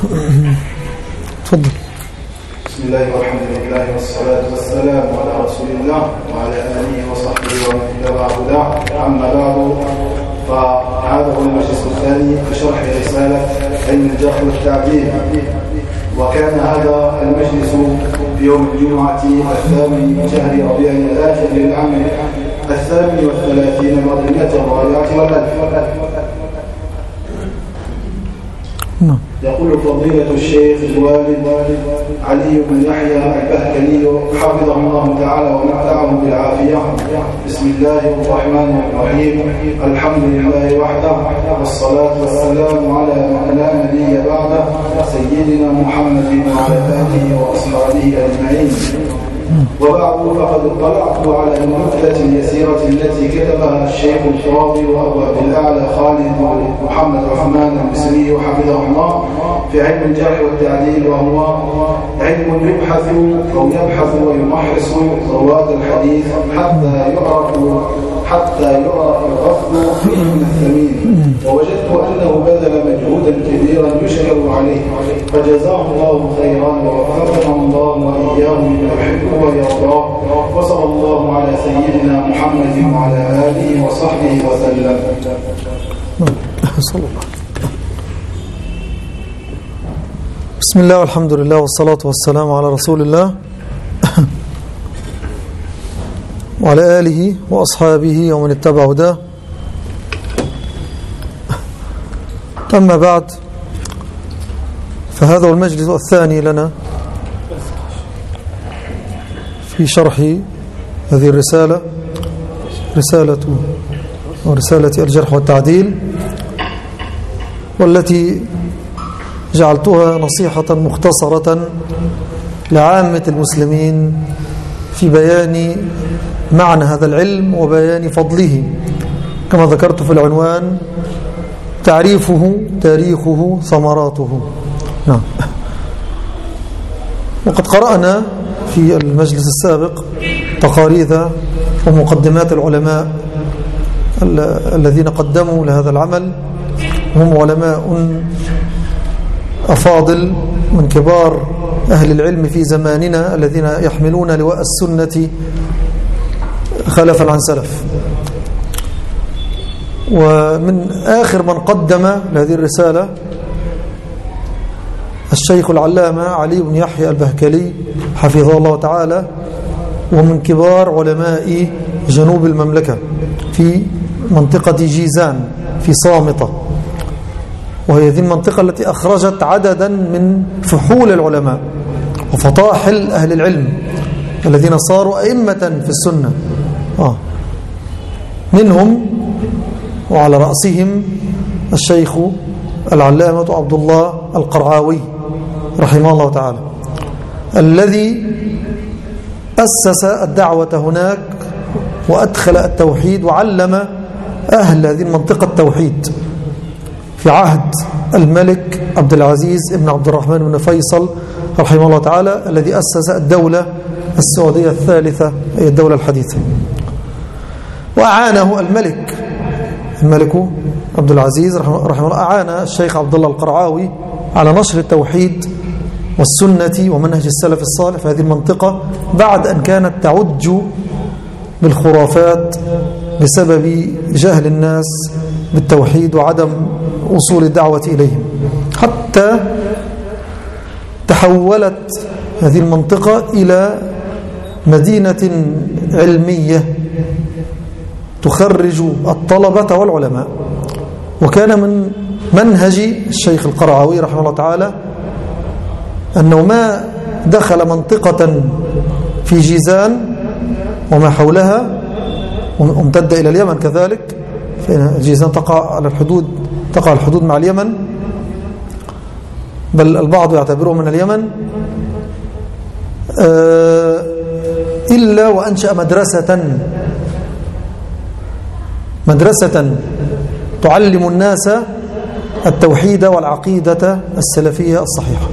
تفضل. بسم الله والحمد لله والصلاة والسلام على رسول الله وعلى آله وصحبه ومن اتبع هداه. أما بعد، فهذا هو المجلس الثاني في شرح رسالة علم الجرح والتعديل، وكان هذا المجلس في يوم الجمعة 8 من شهر ربيع الآخر للعام 38 بعد 140 يقول فضيلة الشيخ الوالد علي بن يحيى البهكلي حفظه الله تعالى ومتعه بالعافية: بسم الله الرحمن الرحيم، الحمد لله وحده، والصلاة والسلام على من لا نبي بعده، سيدنا محمد وعلى آله وأصحابه أجمعين. وبعد، فقد اطلعت على النكتة اليسيرة التي كتبها الشيخ الفاضل وأبو عبد الأعلى خالد محمد عثمان المصري حفظه الله في علم الجرح والتعديل، وهو علم يبحث ويمحص رواد الحديث حتى يعرف الغفل من الثمين. ووجدت أنه بذل مجهودا كبيرا يشكر عليه، فجزاه الله خيرا ووفقنا الله وإياه لما يحبه ويرضاه، وصلى الله على سيدنا محمد وعلى آله وصحبه وسلم. بسم الله والحمد لله والصلاة والسلام على رسول الله وعلى آله وأصحابه ومن اتبع هداه. أما بعد، فهذا هو المجلس الثاني لنا في شرح هذه الرسالة، رسالة الجرح والتعديل، والتي جعلتها نصيحة مختصرة لعامة المسلمين في بيان معنى هذا العلم وبيان فضله، كما ذكرت في العنوان: تعريفه، تاريخه، ثمراته. نعم. وقد قرأنا في المجلس السابق تقارير ومقدمات العلماء الذين قدموا لهذا العمل، هم علماء أفاضل من كبار أهل العلم في زماننا الذين يحملون لواء السنة خلفا عن سلف. ومن آخر من قدم لهذه الرسالة الشيخ العلامة علي بن يحيى البهكلي حفظه الله تعالى، ومن كبار علماء جنوب المملكة في منطقة جيزان في صامتة، وهي هذه المنطقة التي أخرجت عددا من فحول العلماء وفطاحل أهل العلم الذين صاروا أئمة في السنة، منهم وعلى رأسهم الشيخ العلامة عبد الله القرعاوي رحمه الله تعالى، الذي أسس الدعوة هناك وأدخل التوحيد وعلم أهل هذه المنطقة التوحيد في عهد الملك عبد العزيز بن عبد الرحمن بن فيصل رحمه الله تعالى، الذي أسس الدولة السعودية الثالثة، هي الدولة الحديثة. وأعانه الملك عبد العزيز رحمه الله، أعان الشيخ عبد الله القرعاوي على نشر التوحيد والسنة ومنهج السلف الصالح في هذه المنطقة، بعد أن كانت تعج بالخرافات بسبب جهل الناس بالتوحيد وعدم وصول الدعوة إليهم، حتى تحولت هذه المنطقة إلى مدينة علمية تخرج الطلبة والعلماء. وكان من منهج الشيخ القرعاوي رحمه الله تعالى أنه ما دخل منطقة في جيزان وما حولها، وامتد إلى اليمن كذلك، فإن جيزان تقع الحدود مع اليمن، بل البعض يعتبره من اليمن، إلا وأنشأ مدرسة تعلم الناس التوحيد والعقيدة السلفية الصحيحة،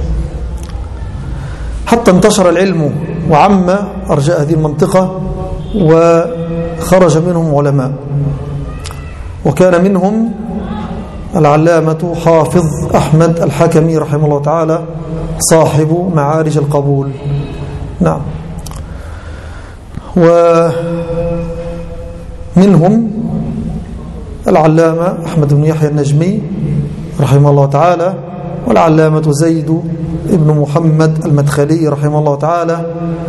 حتى انتشر العلم وعم أرجاء هذه المنطقة، وخرج منهم علماء، وكان منهم العلامة حافظ أحمد الحكمي رحمه الله تعالى صاحب معارج القبول. نعم. ومنهم العلامة أحمد بن يحيى النجمي رحمه الله تعالى، والعلامة زيد ابن محمد المدخلي رحمه الله تعالى،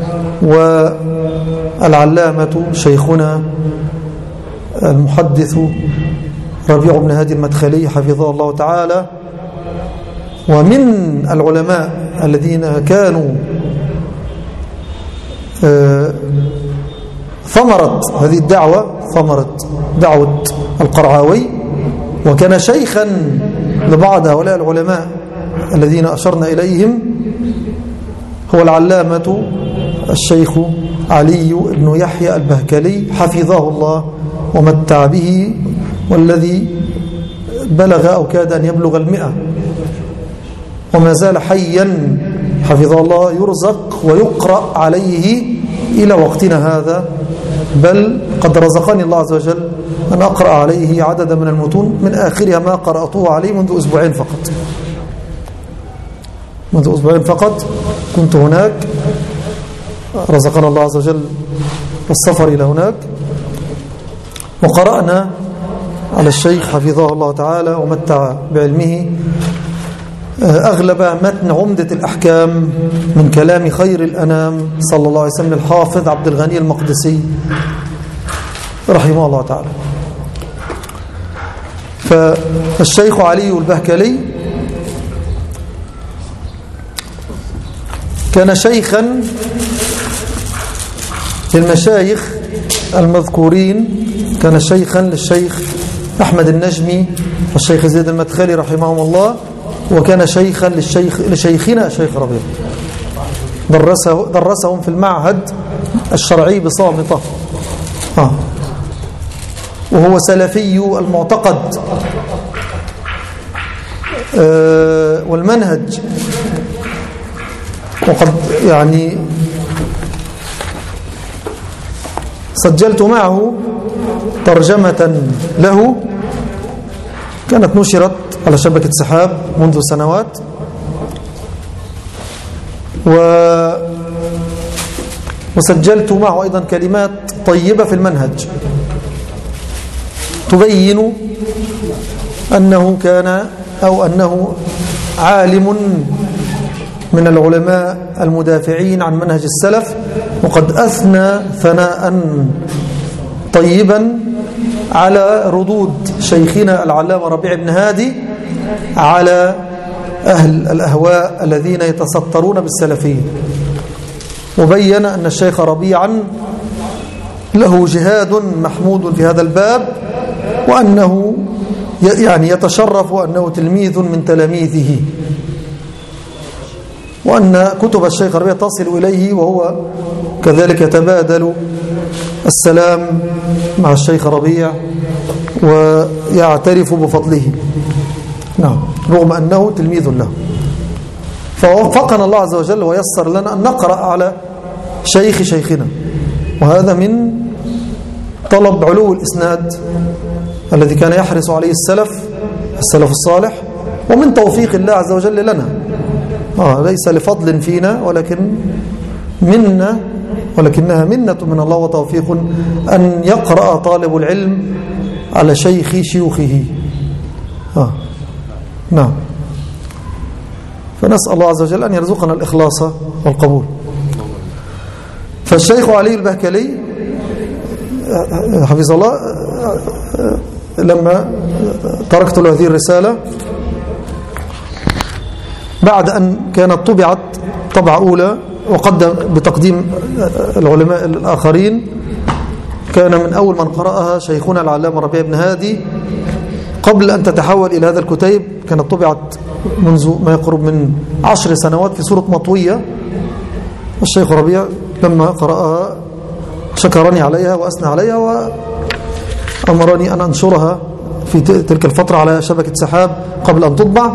والعلامة شيخنا المحدث ربيع بن هادي المدخلي حفظه الله تعالى. ومن العلماء الذين كانوا ثمرة هذه الدعوة، ثمرة دعوة القرعاوي، وكان شيخا لبعض هؤلاء العلماء الذين أشرنا إليهم، هو العلامة الشيخ علي بن يحيى البهكلي حفظه الله ومتع به، والذي بلغ أو كاد أن يبلغ 100 وما زال حيا حفظه الله، يرزق ويقرأ عليه إلى وقتنا هذا، بل قد رزقني الله عز وجل أن أقرأ عليه عددا من المتون، من آخرها ما قرأته عليه منذ أسبوعين فقط. منذ أسبوعين فقط كنت هناك، رزقنا الله عز وجل السفر إلى هناك، وقرأنا على الشيخ حفظه الله تعالى ومتع بعلمه أغلب متن عمدة الأحكام من كلام خير الأنام صلى الله عليه وسلم الحافظ عبد الغني المقدسي رحمه الله تعالى. فالشيخ علي البهكلي كان شيخا للمشايخ المذكورين، كان شيخا للشيخ أحمد النجمي والشيخ زيد المدخلي رحمهم الله، وكان شيخا لشيخنا الشيخ ربيع، درسهم في المعهد الشرعي بصامتة، وهو سلفي المعتقد والمنهج، وقد يعني سجلت معه ترجمة له كانت نشرت على شبكة سحاب منذ سنوات، وسجلت معه أيضا كلمات طيبة في المنهج تبين أنه كان أو أنه عالم من العلماء المدافعين عن منهج السلف، وقد أثنى ثناء طيبا على ردود شيخنا العلامة ربيع بن هادي على أهل الأهواء الذين يتسترون بالسلفيين، وبين أن الشيخ ربيعا له جهاد محمود في هذا الباب، وأنه يعني يتشرف أنه تلميذ من تلاميذه، وأن كتب الشيخ ربيع تصل إليه، وهو كذلك يتبادل السلام مع الشيخ ربيع ويعترف بفضله، نعم، رغم أنه تلميذ له. فوفقنا الله عز وجل ويسر لنا أن نقرأ على شيخنا، وهذا من طلب علو الإسناد الذي كان يحرص عليه السلف الصالح، ومن توفيق الله عز وجل لنا، ليس لفضل فينا ولكنها منة من الله وتوفيق أن يقرأ طالب العلم على شيخ شيوخه. نعم. فنسأل الله عز وجل أن يرزقنا الإخلاص والقبول. فالشيخ علي البهكلي حفظه الله لما تركت له هذه الرسالة بعد أن كانت طبعت طبعة أولى وقدم بتقديم العلماء الآخرين، كان من أول من قرأها شيخنا العلامة ربيع بن هادي قبل أن تتحول إلى هذا الكتيب. كانت طبعت منذ ما يقرب من 10 سنوات في صورة مطوية، والشيخ ربيع لما قرأها شكرني عليها وأثنى عليها وأمرني أن أنشرها في تلك الفترة على شبكة سحاب قبل أن تطبع،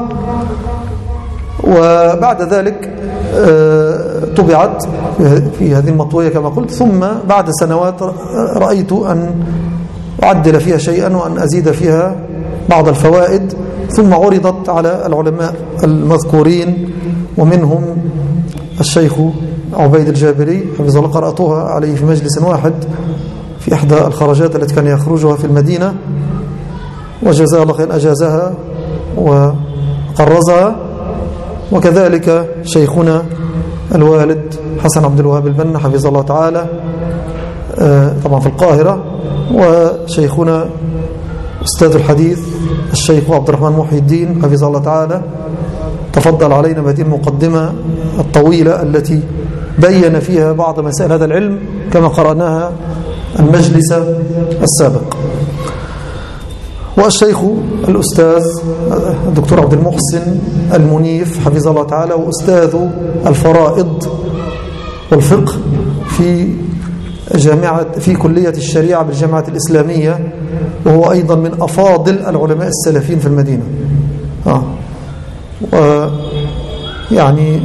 وبعد ذلك طبعت في هذه المطوية كما قلت. ثم بعد سنوات رأيت أن أعدل فيها شيئا وأن أزيد فيها بعض الفوائد ثم عرضت على العلماء المذكورين، ومنهم الشيخ عبيد الجابري حفظه الله، قرأتها عليه في مجلس واحد في إحدى الخرجات التي كان يخرجها في المدينة، وجزاه الله خير أجازها وقرزها. وكذلك شيخنا الوالد حسن عبد الوهاب البنا حفظه الله تعالى طبعا في القاهرة، وشيخنا أستاذ الحديث الشيخ عبد الرحمن محي الدين حفظه الله تعالى تفضل علينا بهذه المقدمة الطويلة التي بين فيها بعض مسائل هذا العلم كما قرأناها المجلس السابق. والشيخ الأستاذ الدكتور عبد المحسن المنيف حفظه الله تعالى، وأستاذ الفرائض والفقه في كلية الشريعة بالجامعة الإسلامية، وهو أيضا من أفاضل العلماء السلفيين في المدينة. يعني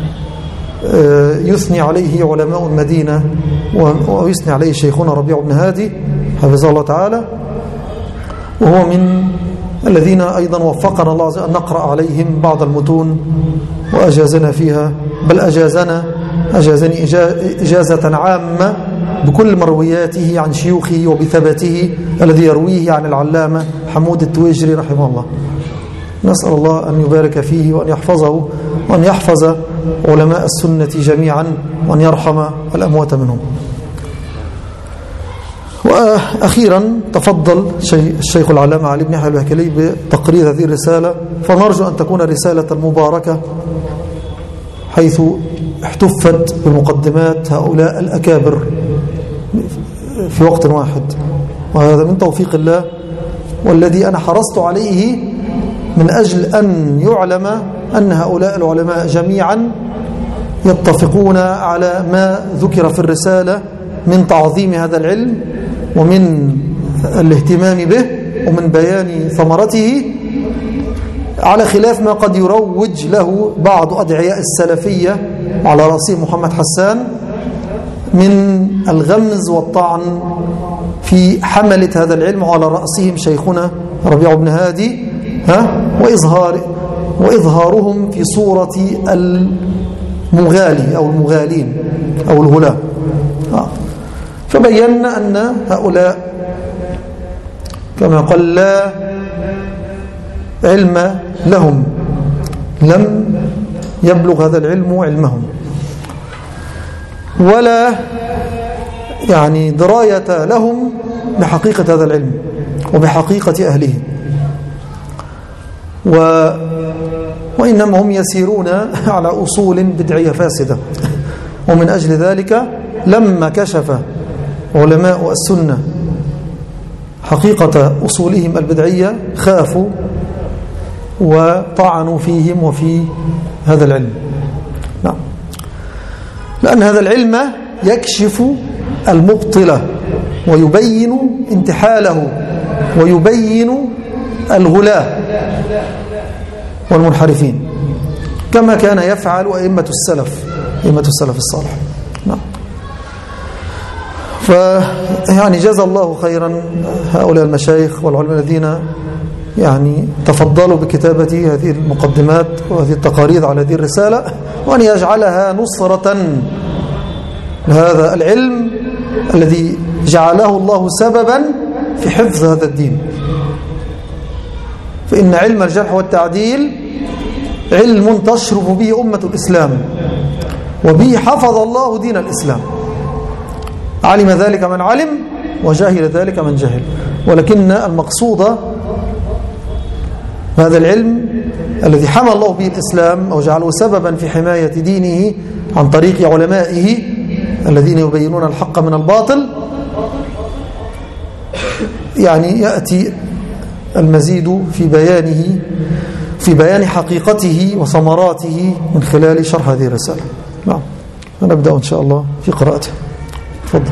يثني عليه علماء المدينة، ويثني عليه شيخنا ربيع بن هادي حفظه الله تعالى، وهو من الذين أيضا وفقنا الله عز وجل أن نقرأ عليهم بعض المتون وأجازنا فيها، بل أجازني إجازة عامة بكل مروياته عن شيوخه وبثبته الذي يرويه عن العلامة حمود التويجري رحمه الله. نسأل الله أن يبارك فيه وأن يحفظه وأن يحفظ علماء السنة جميعا وأن يرحم الأموات منهم. وأخيرا تفضل الشيخ العلامة علي بن يحيى الوهكلي بتقرير هذه الرسالة، فنرجو أن تكون رسالة مباركة حيث احتفت بمقدمات هؤلاء الأكابر في وقت واحد، وهذا من توفيق الله، والذي أنا حرصت عليه من أجل أن يعلم أن هؤلاء العلماء جميعا يتفقون على ما ذكر في الرسالة من تعظيم هذا العلم ومن الاهتمام به ومن بيان ثمرته، على خلاف ما قد يروج له بعض أدعياء السلفية على رأسهم محمد حسان من الغمز والطعن في حملة هذا العلم، وعلى رأسهم شيخنا ربيع بن هادي، وإظهارهم في صورة المغالي أو المغالين أو الهلاة. فبينا أن هؤلاء كما قال لا علم لهم، لم يبلغ هذا العلم علمهم، ولا يعني دراية لهم بحقيقة هذا العلم وبحقيقة أهله، وإنما هم يسيرون على أصول بدعية فاسدة. ومن أجل ذلك لما كشف علماء السنة حقيقة أصولهم البدعية خافوا وطعنوا فيهم وفي هذا العلم. نعم. لأن هذا العلم يكشف المبطلة ويبين انتحاله ويبين الغلاة والمنحرفين كما كان يفعل أئمة السلف الصالح. نعم. فيعني جزا الله خيرا هؤلاء المشايخ والعلماء الذين يعني تفضلوا بكتابة هذه المقدمات وهذه التقارير على هذه الرسالة، وأن يجعلها نصرة لهذا العلم الذي جعله الله سببا في حفظ هذا الدين. فإن علم الجرح والتعديل علم تشرف به أمة الإسلام، وبه حفظ الله دين الإسلام. علم ذلك من علم وجهل ذلك من جهل، ولكن المقصود هذا العلم الذي حمى الله به الإسلام أو جعله سببا في حماية دينه عن طريق علمائه الذين يبينون الحق من الباطل، يعني يأتي المزيد في بيان حقيقته وثمراته من خلال شرح هذه الرسالة. نعم. ونبدأ إن شاء الله في قراءته. تفضل.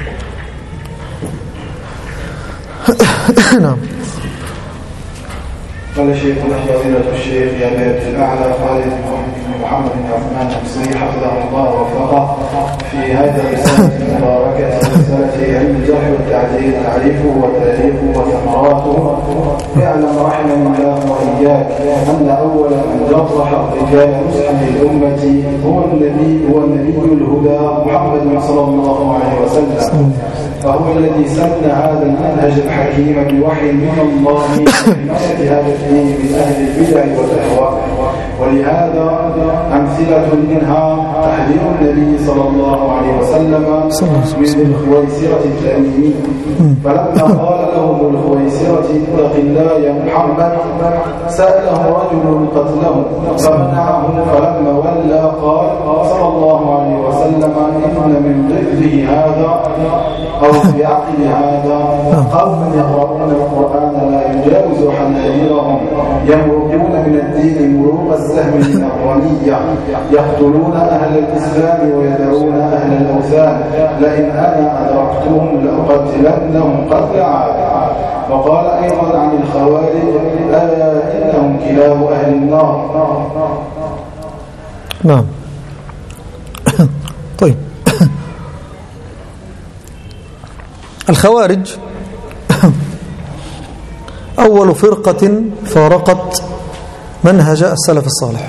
نعم. قال شيخنا فضيلة الشيخ يا بيت الأعلى خالد محمد بن عثمان المصري حفظه الله ووفقه في هذه الرسالة المباركة رسالة علم الجرح والتعديل تعريفه وتاريخه وثمراته. اعلم رحمه الله وإياك أن أول من جرح الرجال نصحا للأمة هو النبي الهدى محمد صلى الله عليه وسلم، فهو الذي سن هذا المنهج الحكيم بوحي من الله لحماية هذا الدين من أهل البدع والأهواء. ولهذا أمثلة منها تحذير النبي صلى الله عليه وسلم من الخويسرة التميمي، فلما قال لهم الخويسرة اتق الله يا محمد سأله رجل قتله فمنعه، فلما ولى قال صلى الله عليه وسلم إن من ضده هذا أو في عقل هذا قوم يقرؤون القرآن لا يجاوز حناجرهم يمرقون من الدين مروق السهم من الرمية يقتلون أهل الإسلام ويدعون أهل الأوثان لئن أنا أدركتهم لأقتلنهم قتل عاد. وقال أيضا عن الخوارج ألا إنهم كلاب أهل النار. نعم. طيب، الخوارج أول فرقة فارقت منهج السلف الصالح،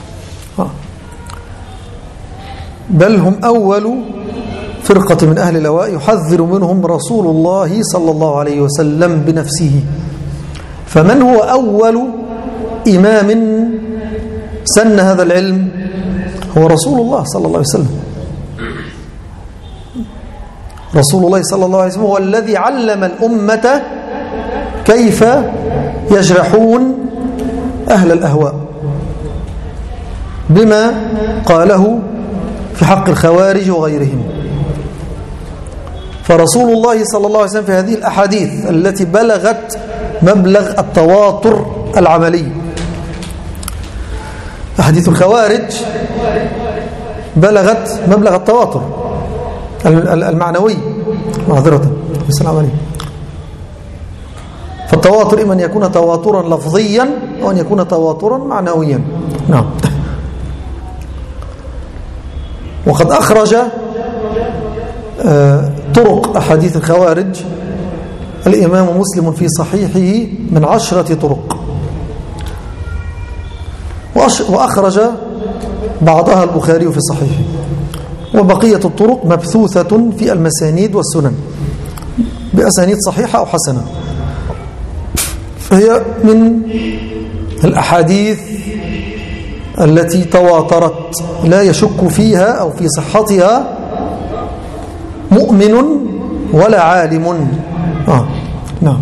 بل هم أول فرقة من أهل الأواء يحذر منهم رسول الله صلى الله عليه وسلم بنفسه. فمن هو أول إمام سن هذا العلم؟ هو رسول الله صلى الله عليه وسلم. رسول الله صلى الله عليه وسلم هو الذي علم الأمة كيف يجرحون أهل الأهواء بما قاله في حق الخوارج وغيرهم. فرسول الله صلى الله عليه وسلم في هذه الأحاديث التي بلغت مبلغ التواتر العملي، أحاديث الخوارج بلغت مبلغ التواتر المعنوي، معذرة السلام عليكم. فالتواتر إما أن يكون تواترا لفظيا أو أن يكون تواترا معنويا. نعم. وقد أخرج طرق أحاديث الخوارج الإمام مسلم في صحيحه من 10 طرق، وأخرج بعضها البخاري في صحيحه، وبقية الطرق مبثوثة في المسانيد والسنن بأسانيد صحيحة أو حسنة. فهي من الأحاديث التي تواترت لا يشك فيها أو في صحتها مؤمن ولا عالم. نعم.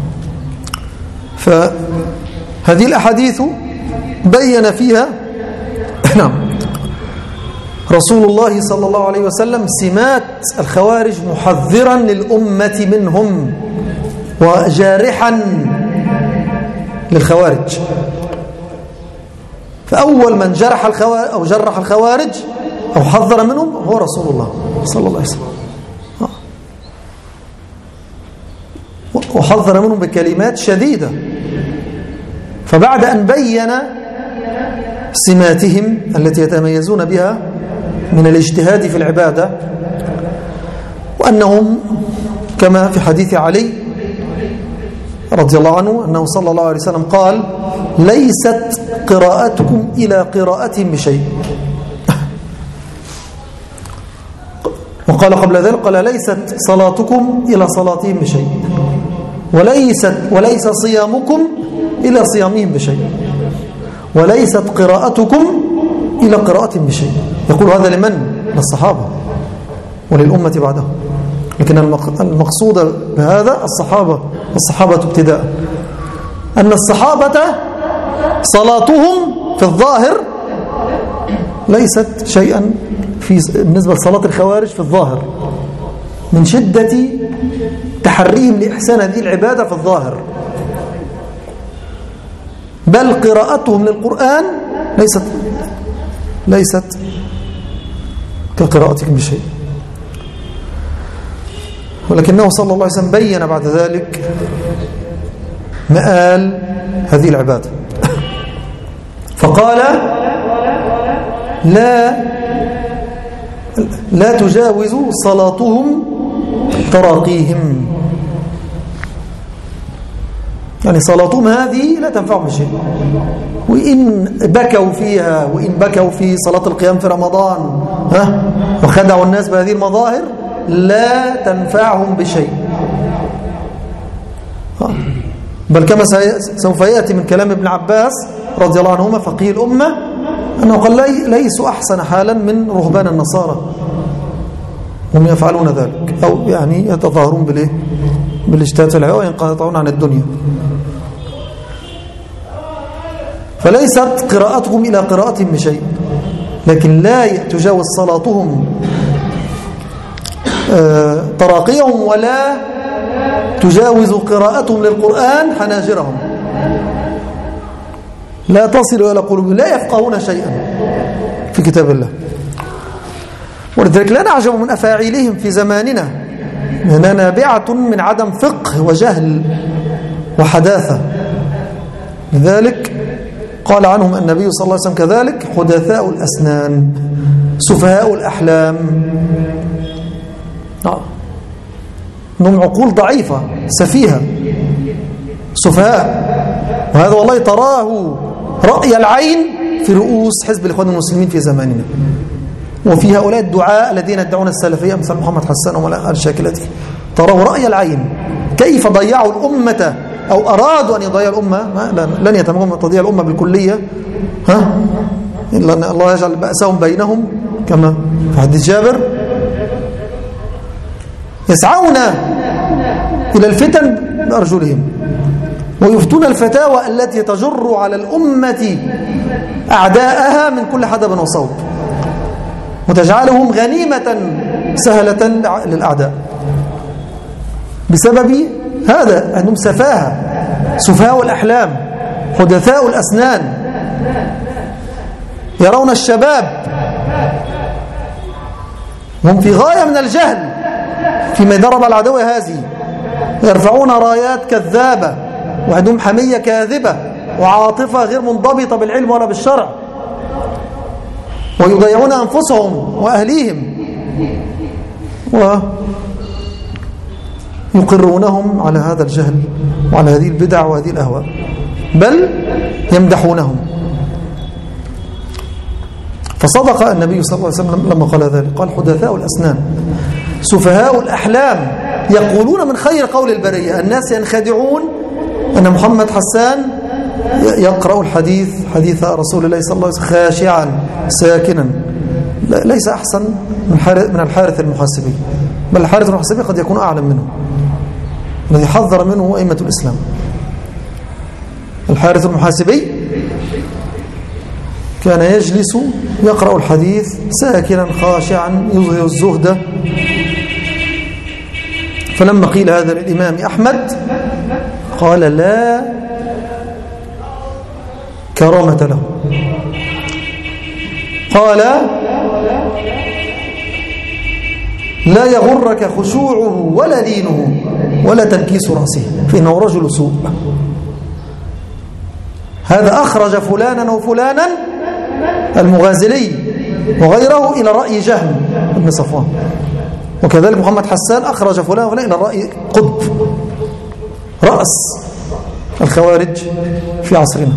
فهذه الأحاديث بين فيها نعم رسول الله صلى الله عليه وسلم سمات الخوارج محذرا للأمة منهم وجارحا للخوارج. فأول من جرح الخوارج أو حذر منهم هو رسول الله صلى الله عليه وسلم، وحذر منهم بكلمات شديدة. فبعد أن بين سماتهم التي يتميزون بها من الاجتهاد في العبادة، وأنهم كما في حديث علي رضي الله عنه أنه صلى الله عليه وسلم قال ليست قراءتكم إلى قراءتهم بشيء. وقال قبل ذلك قال ليست صلاتكم إلى صلاتهم بشيء، وليس صيامكم إلى صيامهم بشيء، وليست قراءتكم إلى قراءتهم بشيء. يقول هذا لمن؟ للصحابة وللأمة بعدهم، لكن المقصود بهذا الصحابة ابتداء، أن الصحابة صلاتهم في الظاهر ليست شيئا بالنسبة لصلاة الخوارج في الظاهر من شدة تحريهم لإحسان هذه العبادة في الظاهر، بل قراءتهم للقرآن ليست كقراءتكم بشيء. ولكنه صلى الله عليه وسلم بين بعد ذلك مآل هذه العبادة، فقال لا تجاوز صلاتهم تراقيهم، يعني صلاتهم هذه لا تنفعهم بشيء، وإن بكوا فيها، وإن بكوا في صلاة القيام في رمضان وخدعوا الناس بهذه المظاهر لا تنفعهم بشيء. بل كما سوف يأتي من كلام ابن عباس رضي الله عنهما فقيه الأمة أنه قال ليسوا أحسن حالا من رهبان النصارى، هم يفعلون ذلك، أو يعني يتظاهرون بالاجتهاد في الحياة وينقطعون عن الدنيا. فليست قراءتهم إلى قراءتهم بشيء، لكن لا تجاوز صلاتهم تراقيهم، ولا تجاوز قراءتهم للقرآن حناجرهم، لا تصل إلى قلوبهم، لا يفقهون شيئا في كتاب الله. ولذلك لا نعجب من أفاعيلهم في زماننا، لأنها نابعة من عدم فقه وجهل وحداثة. لذلك قال عنهم النبي صلى الله عليه وسلم كذلك: حدثاء الأسنان، سفهاء الأحلام، انهم عقول ضعيفة سفيهة سفهاء. وهذا والله تراه رأي العين في رؤوس حزب الإخوان المسلمين في زماننا، وفي هؤلاء الدعاء الذين يدعون السلفية مثل محمد حسان وملا الشاكلتي، تراه رأي العين كيف ضيعوا الأمة، أو أرادوا أن يضيعوا الأمة. لن يتمكنوا من تضييع الأمة بالكلية، إلا أن الله يجعل بأسهم بينهم كما في حديث جابر. يسعون إلى الفتن بأرجلهم، ويفتون الفتاوى التي تجر على الأمة أعداءها من كل حدب وصوب، وتجعلهم غنيمة سهلة للأعداء بسبب هذا. أنهم سفاهة، سفهاء الأحلام، حدثاء الأسنان، يرون الشباب هم في غاية من الجهل فيما ضرب العدو هذه، يرفعون رايات كذابة، وعندهم حمية كاذبة وعاطفة غير منضبطة بالعلم ولا بالشرع، ويضيعون أنفسهم وأهليهم، ويقرونهم على هذا الجهل وعلى هذه البدع وهذه الأهواء، بل يمدحونهم. فصدق النبي صلى الله عليه وسلم لما قال ذلك، قال: حدثاء الأسنان، سفهاء الأحلام، يقولون من خير قول البرية. الناس ينخدعون أن محمد حسان يقرأ الحديث، حديث رسول الله صلى الله عليه وسلم، خاشعا ساكنا، ليس أحسن من الحارث المحاسبي، بل الحارث المحاسبي قد يكون أعلم منه، الذي حذر منه أئمة الإسلام. الحارث المحاسبي كان يجلس يقرأ الحديث ساكنا خاشعا يظهر الزهد. فلما قيل هذا للإمام أحمد قال: لا كرامة له. قال: لا يغرك خشوعه ولا لينه ولا تنكيس رأسه، فإنه رجل سوء. هذا أخرج فلانا وفلانا المغازلي وغيره إلى رأي جهم بن صفوان، وكذلك محمد حسان أخرج فلان وفلان إلى رأي قطب، رأس الخوارج في عصرنا.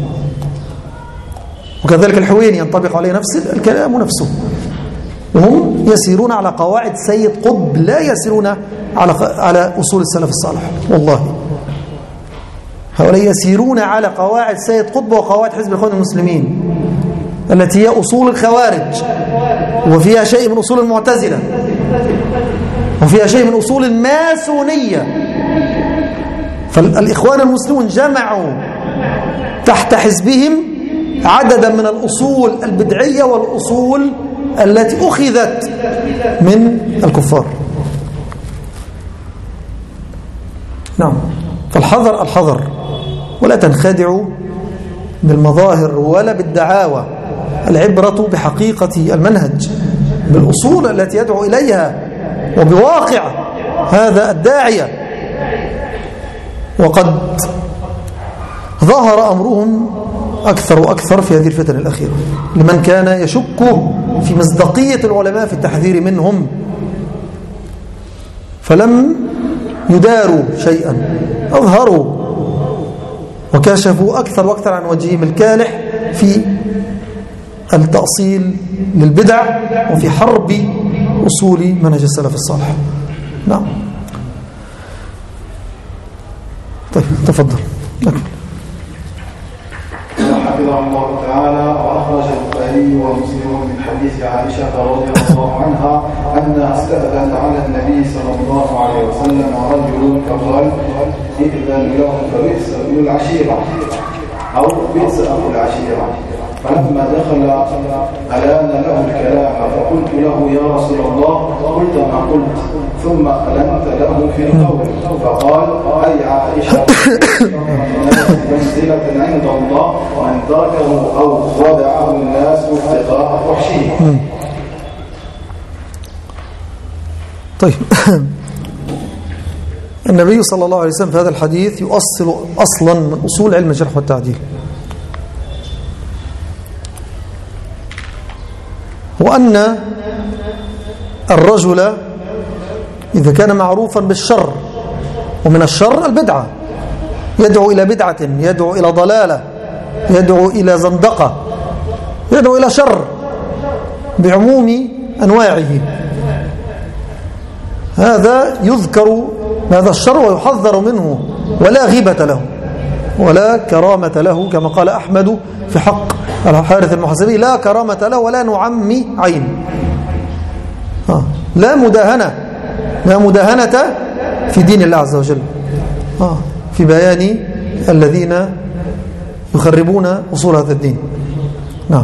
وكذلك الحويني ينطبق عليه نفس الكلام نفسه، وهم يسيرون على قواعد سيد قطب، لا يسيرون على أصول السلف الصالح. والله هؤلاء يسيرون على قواعد سيد قطب وقواعد حزب الإخوان المسلمين، التي هي أصول الخوارج، وفيها شيء من أصول المعتزلة، وفيها شيء من أصول الماسونية. فالإخوان المسلمون جمعوا تحت حزبهم عددا من الأصول البدعية والأصول التي أخذت من الكفار. نعم، فالحذر الحذر، ولا تنخدعوا بالمظاهر ولا بالدعاوى. العبرة بحقيقة المنهج، بالأصول التي يدعو إليها، وبواقع هذا الداعية. وقد ظهر أمرهم أكثر وأكثر في هذه الفتن الأخيرة، لمن كان يشك في مصداقية العلماء في التحذير منهم، فلم يداروا شيئا، أظهروا وكشفوا أكثر وأكثر عن وجههم الكالح في التأصيل للبدع وفي حرب أصول منهج السلف الصالح. نعم. طيب تفضل. حفظه الله تعالى. وأخرج البخاري ومسلم من حديث عائشة رضي الله عنها أنها استأذنت على النبي صلى الله عليه وسلم رجل فقال إذن له فبئس أبو العشيرة أو بئس أبو العشيرة، فلما دخل ألان له الكلام فقلت له يا رسول الله قلت ما قلت، ثم ألنت له في القول، فقال أي عائشة منزلة عند الله من تركه أو ودعه الناس ابتغاء فحشه. طيب النبي صلى الله عليه وسلم في هذا الحديث يؤصل أصلا من أصول علم الجرح والتعديل، وأن الرجل إذا كان معروفا بالشر، ومن الشر البدعة، يدعو إلى بدعة، يدعو إلى ضلالة، يدعو إلى زندقة، يدعو إلى شر بعموم أنواعه، هذا يذكر هذا الشر ويحذر منه، ولا غيبة له ولا كرامة له، كما قال أحمد في حق الحارث المحاسبي: لا كرامة له ولا نعمي عين. لا مداهنة في دين الله عز وجل، في بيان الذين يخربون أصول هذا الدين. نعم.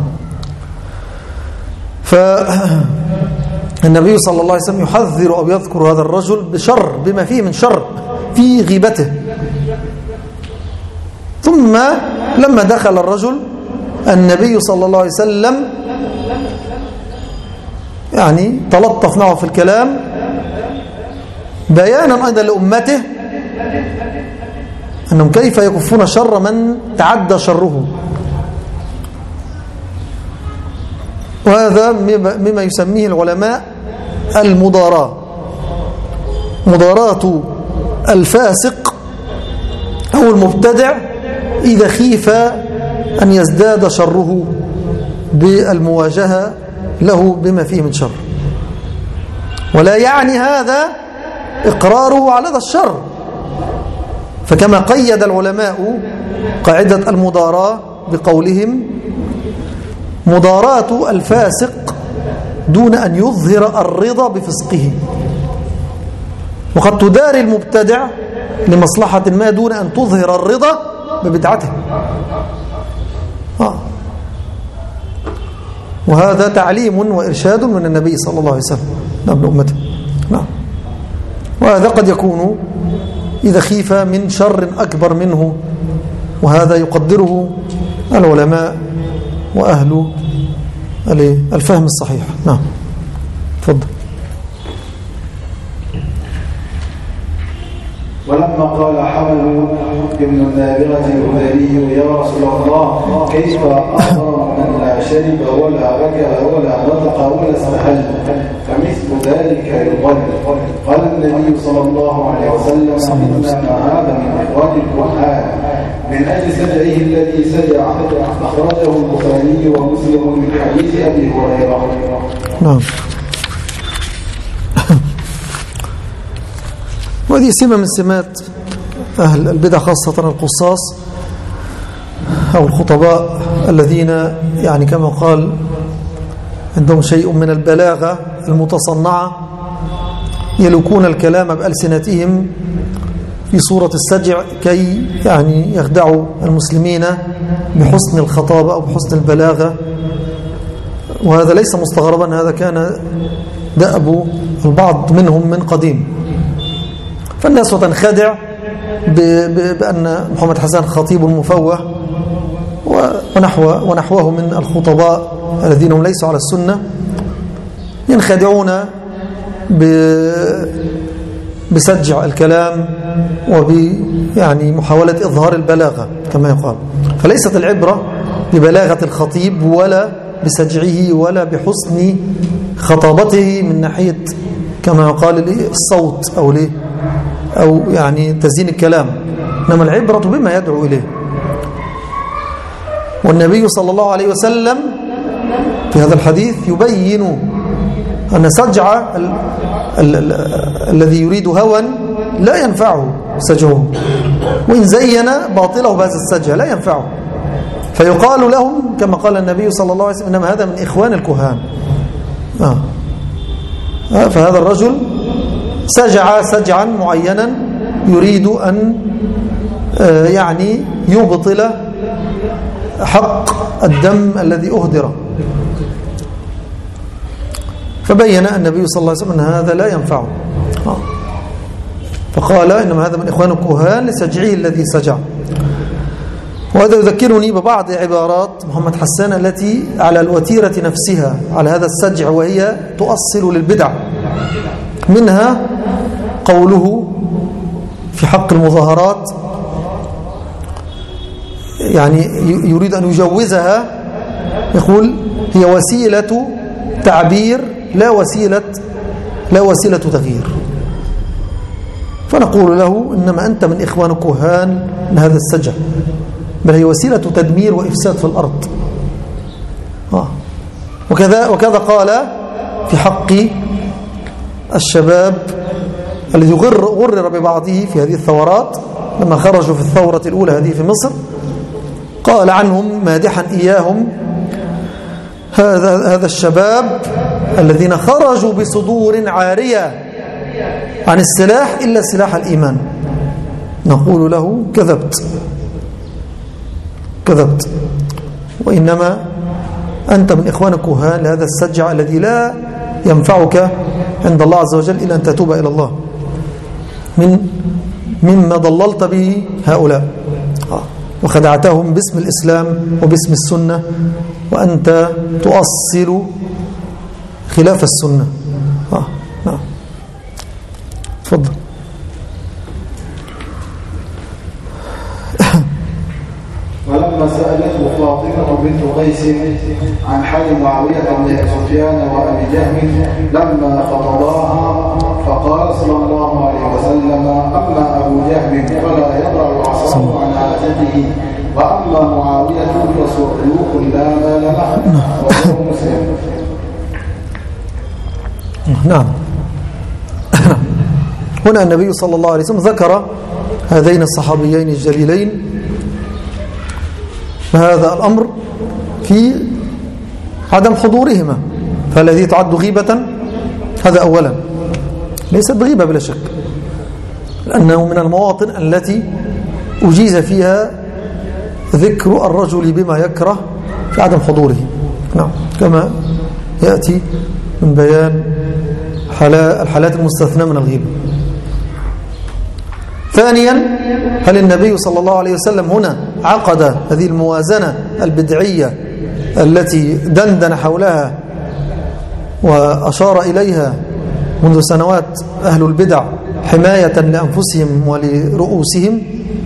فالنبي صلى الله عليه وسلم يحذر أو يذكر هذا الرجل بشر، بما فيه من شر في غيبته. ثم لما دخل الرجل النبي صلى الله عليه وسلم يعني تلطف معه في الكلام، بيانا أيضا لأمته أنهم كيف يكفون شر من تعدى شره. وهذا مما يسميه العلماء المضاراة، مضاراة الفاسق أو المبتدع إذا خيف أن يزداد شره بالمواجهة له بما فيه من شر، ولا يعني هذا إقراره على هذا الشر. فكما قيد العلماء قاعدة المضاراة بقولهم: مضاراة الفاسق دون أن يظهر الرضا بفسقه. وقد تداري المبتدع لمصلحة ما دون أن تظهر الرضا ببدعته. وهذا تعليم وإرشاد من النبي صلى الله عليه وسلم لأمته. نعم. وهذا قد يكون إذا خيف من شر أكبر منه، وهذا يقدره العلماء وأهل الفهم الصحيح. نعم. تفضل. ولما قال حمل ابن النابغة الهذلي: يا رسول الله كيف أخبر من لا شرب ولا ركع ولا نطق ولا استحل، فمثل ذلك يقال. قال النبي صلى الله عليه وسلم: إنما هذا من إخوان القرآن من أجل سجعه الذي سجع. أخرجه البخاري ومسلم من حديث أبي هريرة. نعم. وهذه سمة من سمات أهل البدع، خاصة القصاص أو الخطباء الذين يعني كما قال عندهم شيء من البلاغة المتصنعة، يلوكون الكلام بألسنتهم في صورة السجع كي يعني يخدعوا المسلمين بحسن الخطابة أو بحسن البلاغة. وهذا ليس مستغربا، هذا كان دأب البعض منهم من قديم. فالناس تنخدع بأن محمد حسن خطيب مفوه ونحوه من الخطباء الذين هم ليسوا على السنة، ينخدعون بسجع الكلام يعني محاولة إظهار البلاغة كما يقال. فليست العبرة ببلاغة الخطيب ولا بسجعه ولا بحسن خطابته من ناحية كما قال الصوت أو يعني تزيين الكلام، إنما العبرة بما يدعو إليه. والنبي صلى الله عليه وسلم في هذا الحديث يبين أن سجع الذي يريد هوى لا ينفعه سجعه، وإن زين باطله بهذا السجع لا ينفعه، فيقال لهم كما قال النبي صلى الله عليه وسلم إنما هذا من إخوان الكهان. فهذا الرجل سجع سجعا معينا يريد أن يعني يبطل حق الدم الذي أهدر، فبين النبي صلى الله عليه وسلم أن هذا لا ينفعه، فقال إنما هذا من إخوان الكهان لسجعه الذي سجع. وهذا يذكرني ببعض عبارات محمد حسان التي على الوتيرة نفسها على هذا السجع، وهي تؤصل للبدع. منها قوله في حق المظاهرات، يعني يريد أن يجوزها، يقول هي وسيلة تعبير لا وسيلة تغيير. فنقول له إنما أنت من إخوان الكهان من هذا السجع، بل هي وسيلة تدمير وإفساد في الأرض. وكذا قال في حق الشباب الذي غرر ببعضه في هذه الثورات لما خرجوا في الثورة الأولى هذه في مصر، قال عنهم مادحا إياهم: هذا الشباب الذين خرجوا بصدور عارية عن السلاح إلا سلاح الإيمان. نقول له كذبت، وإنما أنت من إخوان الكهان لهذا السجع الذي لا ينفعك عند الله عز وجل إلا أن تتوب إلى الله مما ضللت به هؤلاء وخدعتهم باسم الإسلام وباسم السنة، وأنت تؤصل خلاف السنة. نعم، تفضل. ولما سألته فاطمة بنت قيس عن حال معاوية بن سفيان وأبي جهم لما خطباها، فقال صلى الله عليه وسلم: أما أبو جهم فلا يضرع عصاه عن عاتقه، وأما معاوية فصعلوك لا مال له. وهو مسلم. نعم. هنا النبي صلى الله عليه وسلم ذكر هذين الصحابيين الجليلين هذا الأمر في عدم حضورهما، فالذي تعد غيبة هذا أولا ليست غيبة بلا شك، لأنه من المواطن التي أجيز فيها ذكر الرجل بما يكره في عدم حضوره. نعم، كما يأتي من بيان الحالات المستثنى من الغيبة. ثانيا، هل النبي صلى الله عليه وسلم هنا عقد هذه الموازنة البدعية التي دندن حولها وأشار إليها منذ سنوات أهل البدع حماية لأنفسهم ولرؤوسهم،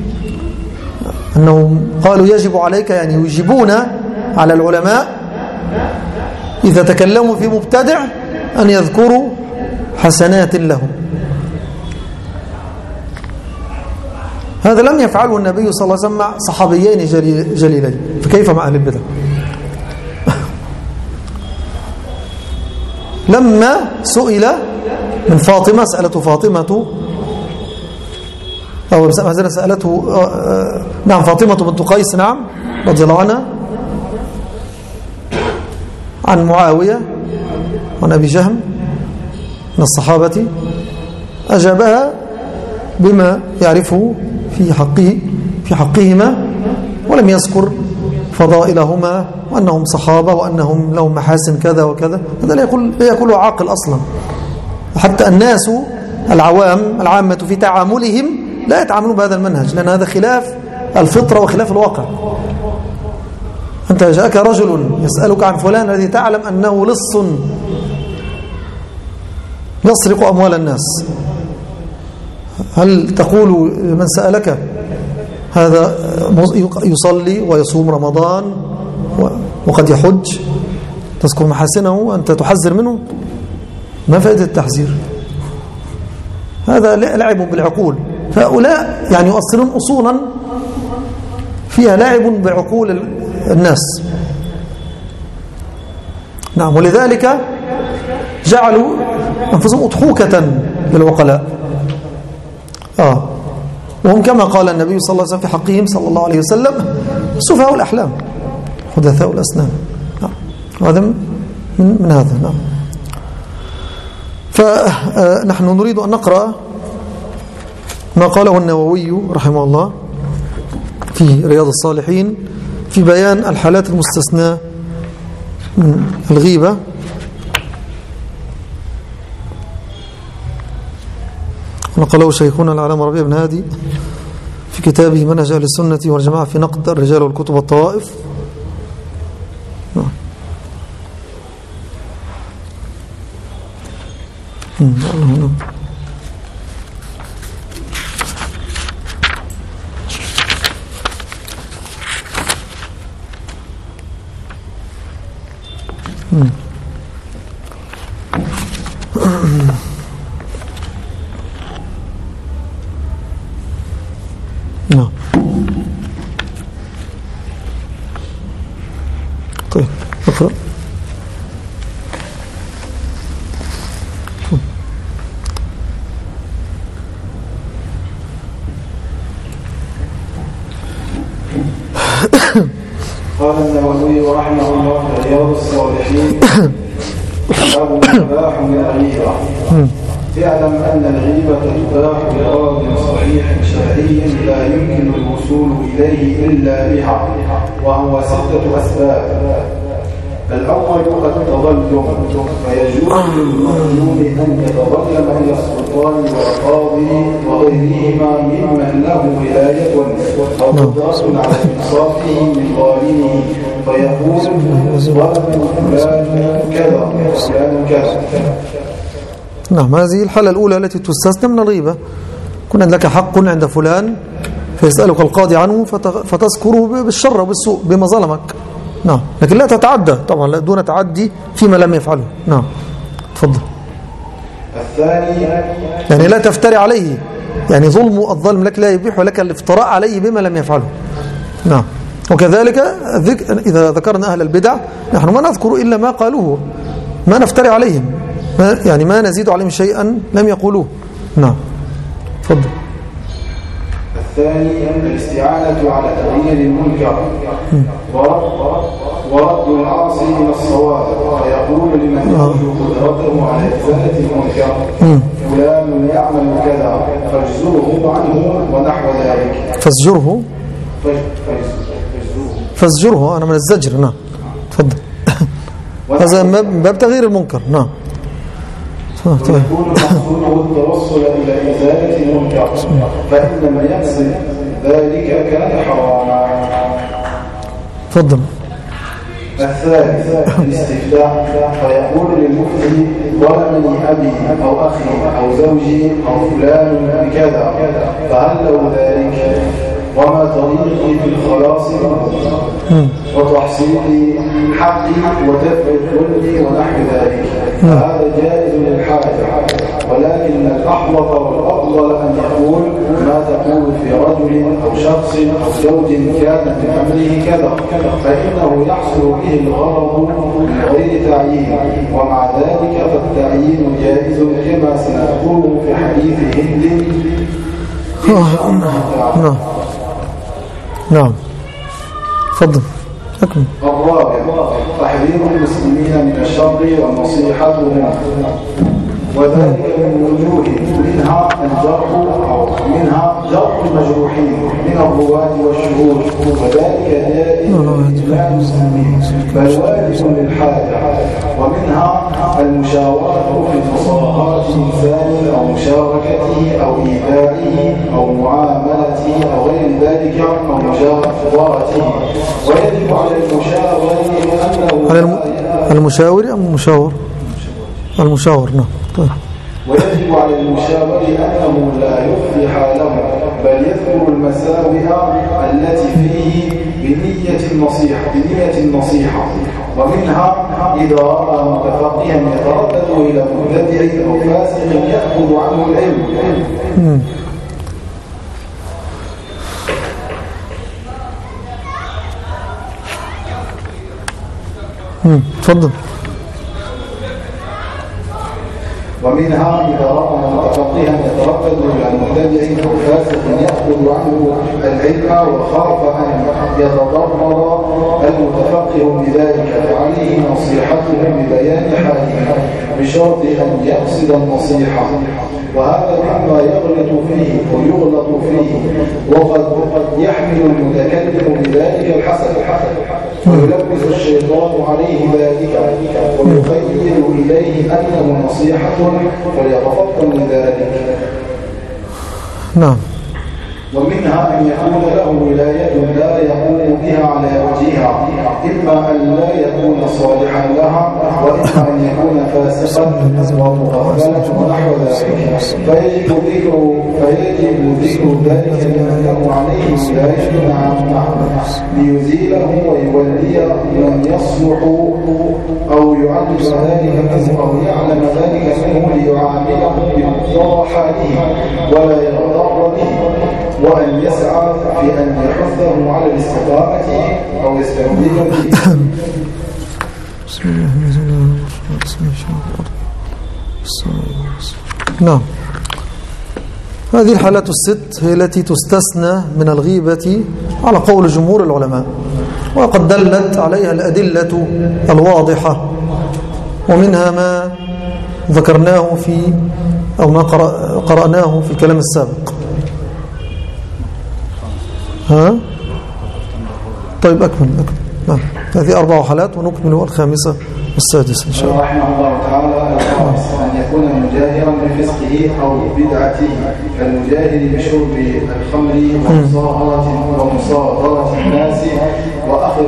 أنهم قالوا يجب عليك، يعني يجبون على العلماء إذا تكلموا في مبتدع أن يذكروا حسنات لهم. هذا لم يفعله النبي صلى الله عليه وسلم مع صحابيين جليلين، فكيف مع أهل البدع؟ لما سئل من فاطمة، سألته فاطمة أو سألته نعم فاطمة بنت قيس نعم رضي الله عنها عن معاوية وعن أبي جهم من الصحابة، أجابها بما يعرفه في حقهما، ولم يذكر فضائلهما وأنهم صحابة وأنهم لهم محاسن كذا وكذا. هذا لا يقوله عاقل أصلا. حتى الناس العامة في تعاملهم لا يتعاملون بهذا المنهج، لأن هذا خلاف الفطرة وخلاف الواقع. أنت جاءك رجل يسألك عن فلان الذي تعلم أنه لص يسرق أموال الناس، هل تقول من سألك هذا يصلي ويصوم رمضان وقد يحج تذكر محاسنه وأنت تحذر منه، ما فائدة التحذير؟ هذا لعب بالعقول. فهؤلاء يعني يؤصلون أصولا فيها لعب بعقول الناس. نعم، ولذلك جعلوا أنفسهم أضحوكة للعقلاء. وهم كما قال النبي صلى الله عليه وسلم في حقهم صلى الله عليه وسلم سفهاء الأحلام حدثاء الأسنان. نعم، وهذا من هذا. نعم. فنحن نريد أن نقرأ ما قاله النووي رحمه الله في رياض الصالحين في بيان الحالات المستثناة من الغيبة. ونقله شيخنا العلامة ربيع بن هادي في كتابه منهج أهل السنة والجماعة في نقد الرجال والكتب والطوائف. نعم. طيب اقرأ. قال النووي رحمه الله في رياض الصالحين باب مباح من الغيبة. اعلم أن الغيبة تباح بغرض صحيح شرعي لا يمكن الوصول إليه إلا بها، وهو 6 أسباب. الأول التظلم، فيجوز للمظلوم أن يتظلم إلى السلطان والقاضي وغيرهما ممن له ولاية أو قدرة على إنصافه من ظالمه، فيقول ظلم فلان كذا فلان كذا. نعم، هذه الحالة الأولى التي تستثنى من الغيبة. كن لك حق عند فلان فيسألك القاضي عنه فتذكره بالشر وبالسوء بما ظلمك. نعم، لكن لا تتعدى طبعا، دون تعدي فيما لم يفعله. نعم، تفضل. الثاني يعني لا تفتري عليه، يعني الظلم لك لا يبيح لك الافتراء عليه بما لم يفعله. نعم، وكذلك إذا ذكرنا أهل البدع نحن ما نذكر إلا ما قالوه، ما نفتري عليهم، يعني ما نزيد عليهم شيئا لم يقولوه. نعم، تفضل. الثاني الاستعانة على تغيير المنكر ورد العاصي إلى الصواب، فيقول لمن يرجو قدرته على إزالة المنكر فلان يعمل كذا فاجزره عنه ونحو ذلك. فازجره أنا من الزجر. نعم، تفضل. هذا من باب تغيير المنكر. نعم، ويكون مقصوده التوصل إلى إزالة المنكر، فإن من يقصد ذلك كان حراما. تفضل. الثالث الاستفتاء، فيقول للمفتي ظلمني أبي أو أخي أو زوجي أو فلان بكذا فهل له ذلك، وما طريقي في الخلاص وتحصيل حقي ودفع الظلم ونحو ذلك، فهذا جائز للحاجة. ولكن الأحوط والأفضل أن يقول ما تقول في رجل أو شخص أو زوج كان من أمره كذا، فإنه يحصل به الغرض من غير تعيين، ومع ذلك فالتعيين جائز كما سنذكره في حديث هند. نعم، تفضل. الرابع تحذير المسلمين من الشر ونصيحتهم، وذلك من وجوه، منها جرح المجروحين من الرواة والشهود، وذلك جائز لإجماع المسلمين بل واجب للحاجة. ومنها المشاورة في تصرفات الإنسان أو مشاركته أو إيذائه أو معاملته أو غير ذلك أو مجاورته، ويجب على المشاور أنه المشاور أم المشاور؟ المشاور. نعم، طيب. ويجب على المشاور أنه لا يخفي حاله بل يذكر المساوئ التي فيه بنية النصيحة. ومنها إذا رأى متفقها يتردد إلى مبتدع أو فاسق يأخذ عنه العلم. تفضل. ومنها إذا رأى متفقها يتردد إلى مبتدع أو فاسق يأخذ عنه العلم وخاف أن يتضرر المتفقه بذلك فعليه نصيحته ببيان حاله بشرط أن يقصد النصيحة. وهذا مما يغلط فيه وقد يحمل المتكلم بذلك الحسد ويلبس الشيطان عليه ذلك ويخيل إليه أنه نصيحة فليتفطن لذلك. نعم. ومنها أن يكون له ولاية لا يقوم بها على وجهها، إما أن لا يكون صالحا لها وإما أن يكون فاسقا ومغفلا ونحو ذلك، فيجب ذكر ذلك لأنه عليه ولاية عامة ليزيله ويولي من يصلح أو يعلم ذلك منه أو يعلم ذلك منه ليعامله بمقتضى حاله ولا يغتر به، وأن يسعى في أن يحثه على الاستقامة أو يستمدك به. نعم. هذه الحالات الست هي التي تستثنى من الغيبة على قول جمهور العلماء، وقد دلت عليها الأدلة الواضحة، ومنها ما ذكرناه أو ما قرأناه في الكلام السابق. ها؟ طيب أكمل. نعم. هذه 4 حالات ونكمل الخامسة والسادسة إن شاء الله. رحمه الله تعالى الخامس أن يكون مجاهرا بفسقه أو بدعته كالمجاهر بشرب الخمر ومصادرة الناس وأخذ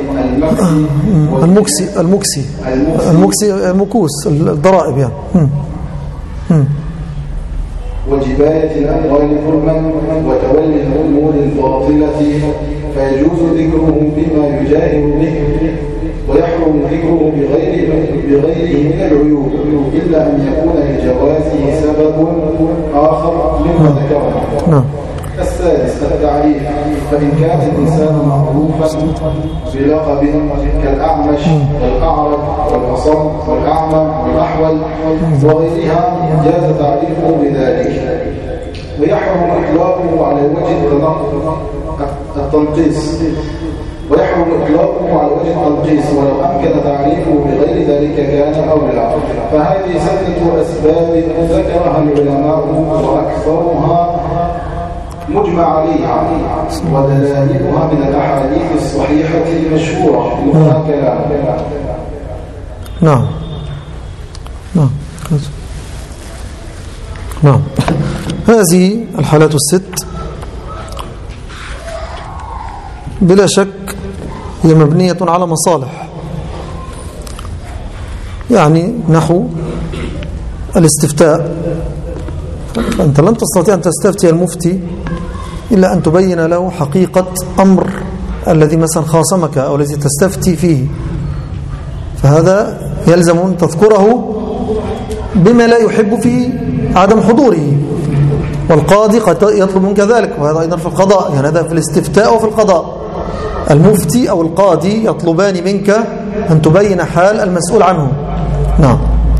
المكوس الضرائب يعني. وجباية الأموال ظلما وتولي الأمور الباطلة، فيجوز ذكره بما يجاهر به ويحرم ذكره بغيره من العيوب إلا أن يكون لجوازه سبب آخر مما ذكرنا. السادس التعريف، فإن كان الإنسان معروفا بلقب كالأعمش والأعرج والأصم والأعمى والأحول وغيرها جاز تعريفه بذلك، ويحرم إطلاقه على وجه التنقيص ولو أمكن تعريفه بغير ذلك كان أولى. فهذه 6 أسباب ذكرها العلماء وأكثرها مجمع عليها ودلائلها من الأحاديث الصحيحة المشهورة وما كلام. نعم. هذه الحالات ال6 بلا شك هي مبنية على مصالح، يعني نحو الاستفتاء، فأنت لن تستطيع أن تستفتي المفتي إلا أن تبين له حقيقة أمر الذي مثلا خاصمك أو الذي تستفتي فيه، فهذا يلزم أن تذكره بما لا يحب في عدم حضوره، والقاضي قد يطلب منك ذلك، وهذا أيضا في القضاء، يعني هذا في الاستفتاء وفي القضاء، المفتي أو القاضي يطلبان منك أن تبين حال المسؤول عنه. نعم.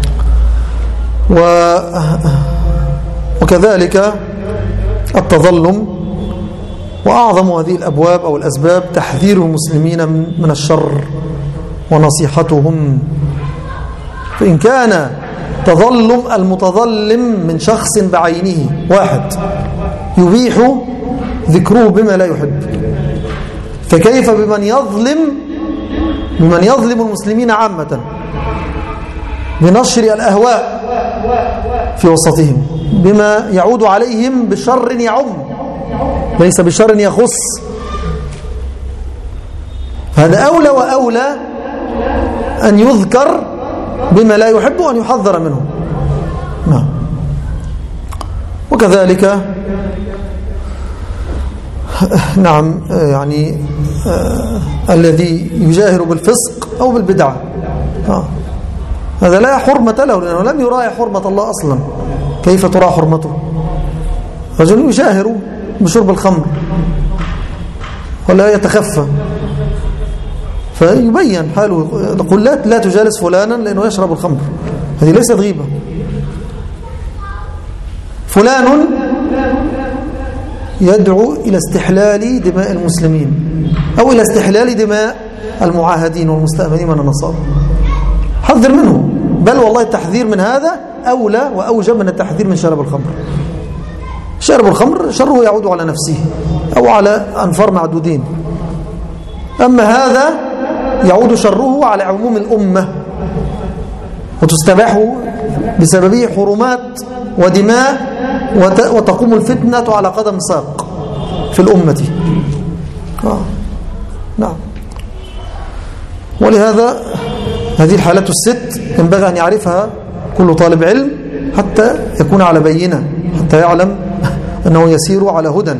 وكذلك التظلم، وأعظم هذه الأبواب أو الأسباب تحذير المسلمين من الشر ونصيحتهم. فإن كان تظلم المتظلم من شخص بعينه واحد يبيح ذكره بما لا يحب، فكيف بمن يظلم المسلمين عامة بنشر الأهواء في وسطهم بما يعود عليهم بشر يعم ليس بشر يخص. هذا أولى وأولى أن يذكر بما لا يحب وأن يحذر منه. نعم. وكذلك نعم يعني الذي يجاهر بالفسق أو بالبدعة هذا لا حرمة له، لأنه لم يراعي حرمة الله أصلا. كيف تراعى حرمته؟ رجل يجاهر بشرب الخمر ولا يتخفى، فيبين حاله، نقول لا تجالس فلانا لأنه يشرب الخمر، هذه ليست غيبة. فلان يدعو إلى استحلال دماء المسلمين أو إلى استحلال دماء المعاهدين والمستأمنين من النصارى، حذر منه، بل والله التحذير من هذا أولى وأوجب من التحذير من شرب الخمر. شرب الخمر شره يعود على نفسه أو على أنفار معدودين، أما هذا يعود شره على عموم الأمة، وتستباح بسببه حرمات ودماء، وتقوم الفتنة على قدم ساق في الأمة. نعم. ولهذا هذه الحالات الست ينبغي أن يعرفها كل طالب علم حتى يكون على بينة، حتى يعلم أنه يسير على هدى.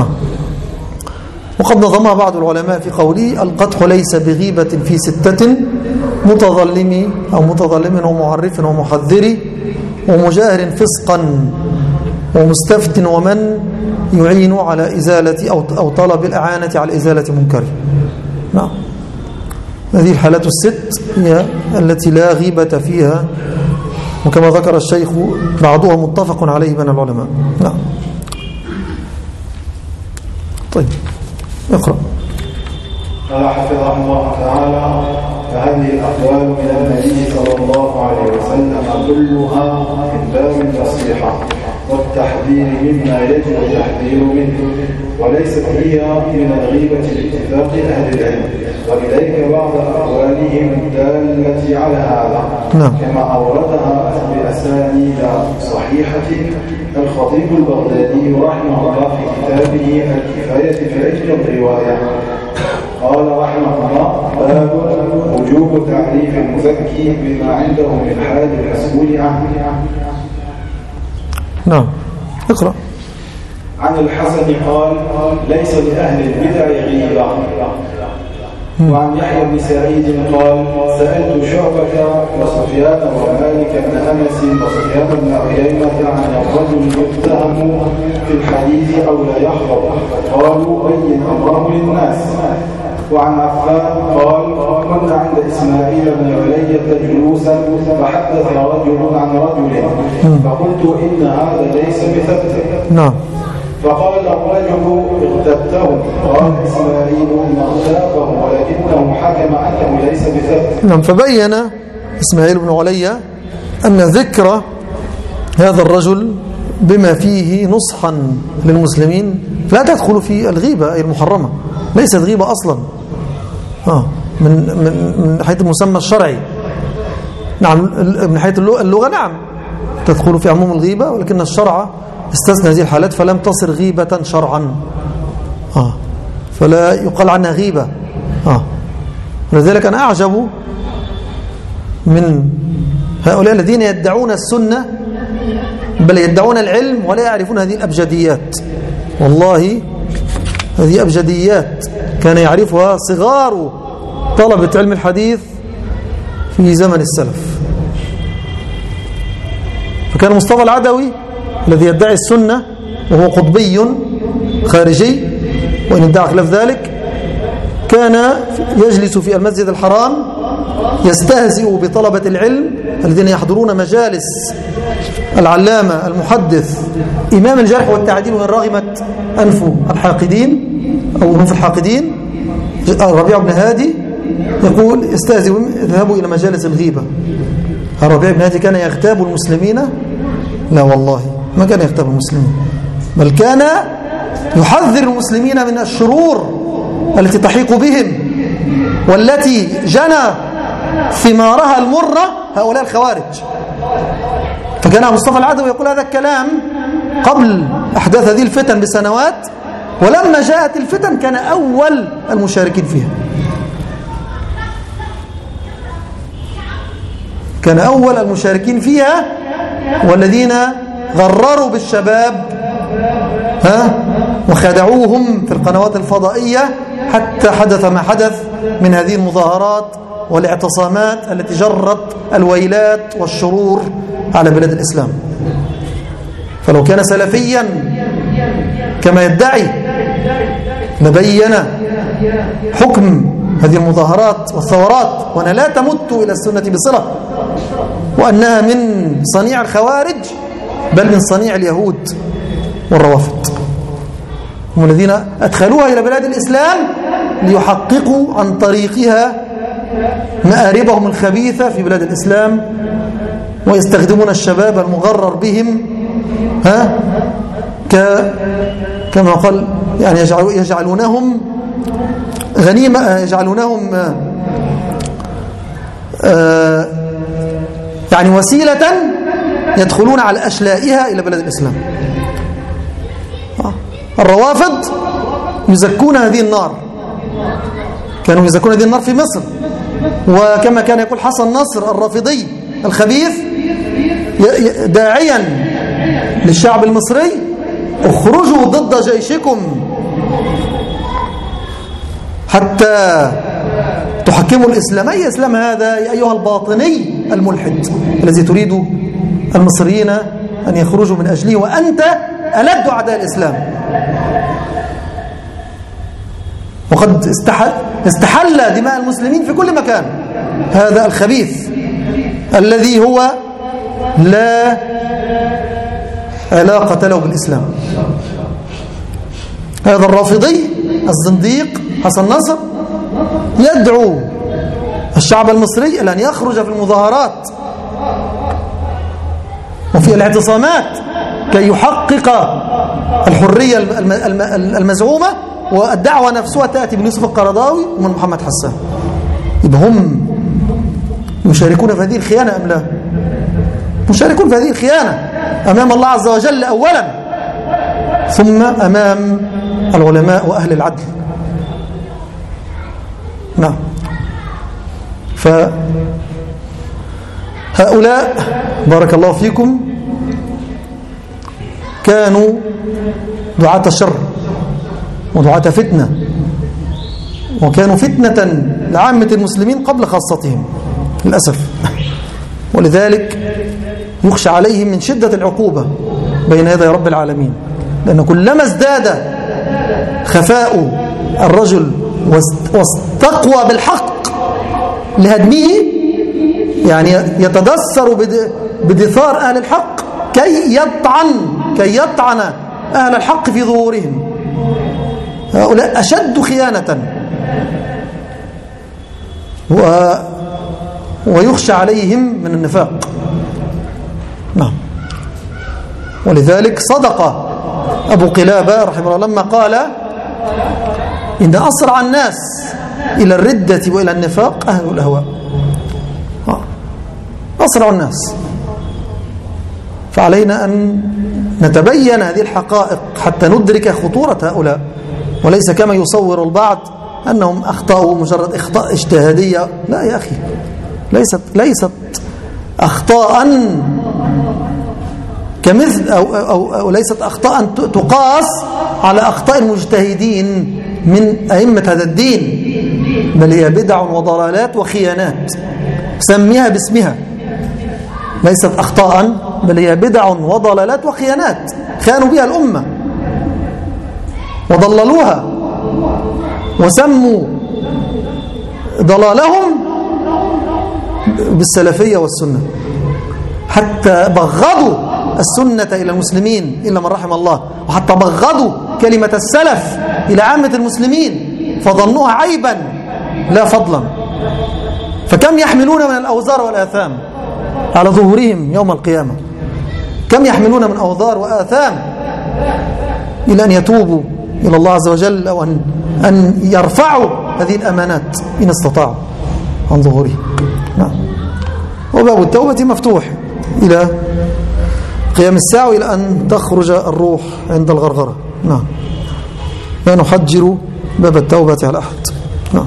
وقد نظمها بعض العلماء في قوله: القدح ليس بغيبة في ستة، متظلم أو متظلم ومعرف ومحذر ومجاهر فسقا ومستفت ومن يعين على إزالة أو طلب الإعانة على إزالة منكر. نعم. هذه الحالات الست هي التي لا غيبة فيها، وكما ذكر الشيخ بعضها متفق عليه بين العلماء. نعم. طيب اقرأ. قال حفظه الله تعالى: فهذه الأقوال من النبي صلى الله عليه وسلم كلها من باب النصيحة والتحذير مما يجب التحذير منه، وليست هي من الغيبة باتفاق أهل العلم، وإليك بعض أقوالهم الدالة على هذا. كما أوردها بأسانيد صحيحة الخطيب البغدادي رحمه الله في كتابه الكفاية في علم الرواية. قال رحمه الله: باب وجوب تعريف المزكي بما عنده من حال المسؤول عنه. نعم اقرأ. عن الحسن قال: ليس لأهل البدع غيبة. وعن يحيى بن سعيد قال: سألت شعبة وسفيان ومالك بن أنس وسفيان بن عيينة عن الرجل يتهم في الحديث أو لا يحفظ، قالوا: بين أمره للناس. وعن عفان قال: كنا عند إسماعيل بن علية جلوسا فحدث رجل عن رجل، فقلت: إن هذا ليس بثبت. نعم. فقال الرجل: اغتبته. قال إسماعيل: ما اغتابه ولكنه حكم أنه ليس بثبت. نعم. فبين إسماعيل بن علية أن ذكر هذا الرجل بما فيه نصحا للمسلمين لا تدخل في الغيبة أي المحرمة، ليست غيبة أصلا من حيث المسمى الشرعي. نعم من حيث اللغة نعم تدخل في عموم الغيبة، ولكن الشرع استثنى هذه الحالات فلم تصر غيبة شرعا، فلا يقال عنها غيبة. ولذلك أنا أعجب من هؤلاء الذين يدعون السنة بل يدعون العلم ولا يعرفون هذه الأبجديات. والله هذه أبجديات كان يعرفها صغار طلبة علم الحديث في زمن السلف. فكان مصطفى العدوي الذي يدعي السنة وهو قطبي خارجي، وإن ادعى خلاف ذلك، كان يجلس في المسجد الحرام يستهزئ بطلبة العلم الذين يحضرون مجالس العلامة المحدث إمام الجرح والتعديل وإن رغمت أنف الحاقدين أو أنف الحاقدين الربيع بن هادي، يقول استهزئوا اذهبوا إلى مجالس الغيبة. الربيع بن هادي كان يغتاب المسلمين؟ لا والله ما كان يغتاب المسلمين، بل كان يحذر المسلمين من الشرور التي تحيق بهم والتي جنى ثمارها المرة هؤلاء الخوارج. فكان مصطفى العدوي يقول هذا الكلام قبل أحداث هذه الفتن بسنوات، ولما جاءت الفتن كان أول المشاركين فيها، كان أول المشاركين فيها، والذين غرروا بالشباب وخدعوهم في القنوات الفضائية حتى حدث ما حدث من هذه المظاهرات والاعتصامات التي جرت الويلات والشرور على بلاد الإسلام. فلو كان سلفيا كما يدعي لبين حكم هذه المظاهرات والثورات وأنها لا تمت إلى السنة بصلة، وأنها من صنيع الخوارج بل من صنيع اليهود والروافض، هم الذين أدخلوها إلى بلاد الإسلام ليحققوا عن طريقها مآربهم الخبيثة في بلاد الإسلام، ويستخدمون الشباب المغرر بهم كما قال يعني يجعلونهم غنيمة، يجعلونهم يعني وسيلة يدخلون على أشلائها إلى بلاد الإسلام. الروافض يزكون هذه النار، كانوا يزكون هذه النار في مصر، وكما كان يقول حسن نصر الرافضي الخبيث داعيا للشعب المصري: اخرجوا ضد جيشكم حتى تحكموا الإسلام. أي إسلام هذا يا أيها الباطني الملحد الذي تريد المصريين أن يخرجوا من أجله وأنت ألد أعداء الإسلام؟ وقد استحل دماء المسلمين في كل مكان هذا الخبيث الذي هو لا علاقة له بالإسلام. هذا الرافضي الزنديق حسن نصر يدعو الشعب المصري إلى أن يخرج في المظاهرات وفي الاعتصامات كي يحقق الحرية المزعومة، والدعوة نفسها تأتي من يوسف القرضاوي ومن محمد حسان. يبقى هم يشاركون في هذه الخيانة أم لا؟ مشاركون في هذه الخيانة أمام الله عز وجل أولا، ثم أمام العلماء وأهل العدل. نعم. فهؤلاء بارك الله فيكم كانوا دعاة الشر ودعاة فتنة، وكانوا فتنة لعامة المسلمين قبل خاصتهم للأسف، ولذلك يخشى عليهم من شدة العقوبة بين يدي رب العالمين، لأن كلما ازداد خفاء الرجل واستقوى بالحق لهدمه، يعني يتدثر بدثار أهل الحق كي يطعن أهل الحق في ظهورهم. هؤلاء أشد خيانة، ويخشى عليهم من النفاق. نعم. ولذلك صدق أبو قلابة رحمه الله لما قال: إن أسرع الناس إلى الردة وإلى النفاق أهل الأهواء. أسرع الناس. فعلينا أن نتبين هذه الحقائق حتى ندرك خطورة هؤلاء، وليس كما يصور البعض أنهم أخطأوا مجرد إخطاء اجتهادية. لا يا أخي، ليست أخطاء كمثل أو ليست أخطاء تقاس على أخطاء المجتهدين من أئمة هذا الدين، بل هي بدع وضلالات وخيانات، سميها باسمها. ليست أخطاء بل هي بدع وضلالات وخيانات خانوا بها الأمة وضللوها، وسموا ضلالهم بالسلفية والسنة، حتى بغضوا السنة إلى المسلمين إلا من رحم الله، وحتى بغضوا كلمة السلف إلى عامة المسلمين فظنوها عيبا لا فضلا. فكم يحملون من الأوزار والآثام على ظهورهم يوم القيامة، كم يحملون من أوزار وآثام إلى أن يتوبوا إلى الله عز وجل، أو أن يرفعوا هذه الأمانات إن استطاعوا عن ظهورهم. نعم. وباب التوبة مفتوح إلى قيام الساعة، إلى أن تخرج الروح عند الغرغرة. نعم. لا نحجر باب التوبة على أحد. نعم.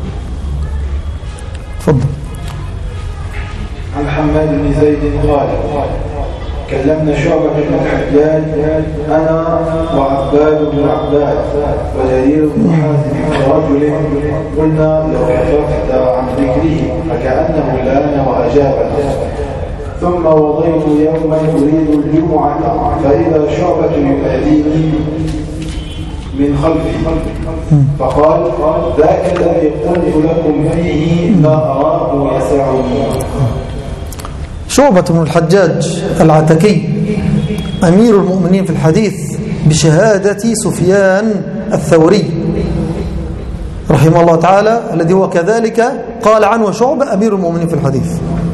تفضل. عن حماد بن زيد قال: كلمنا شعبة بن الحجاج أنا وعباد بن عباد وجرير بن حازم ورجل قلنا لو كففت عن ذكره فكأنه لان وأجاب. ثم وضيت يوما أريد الجمعة فإذا شعبة يؤذيني من خلفي فقال ذاك الذي قلت لكم فيه ما أراه يسعني. شعبة بن الحجاج العتكي أمير المؤمنين في الحديث بشهادة سفيان الثوري رحمه الله تعالى، الذي هو كذلك قال عنه شعبة أمير المؤمنين في الحديث.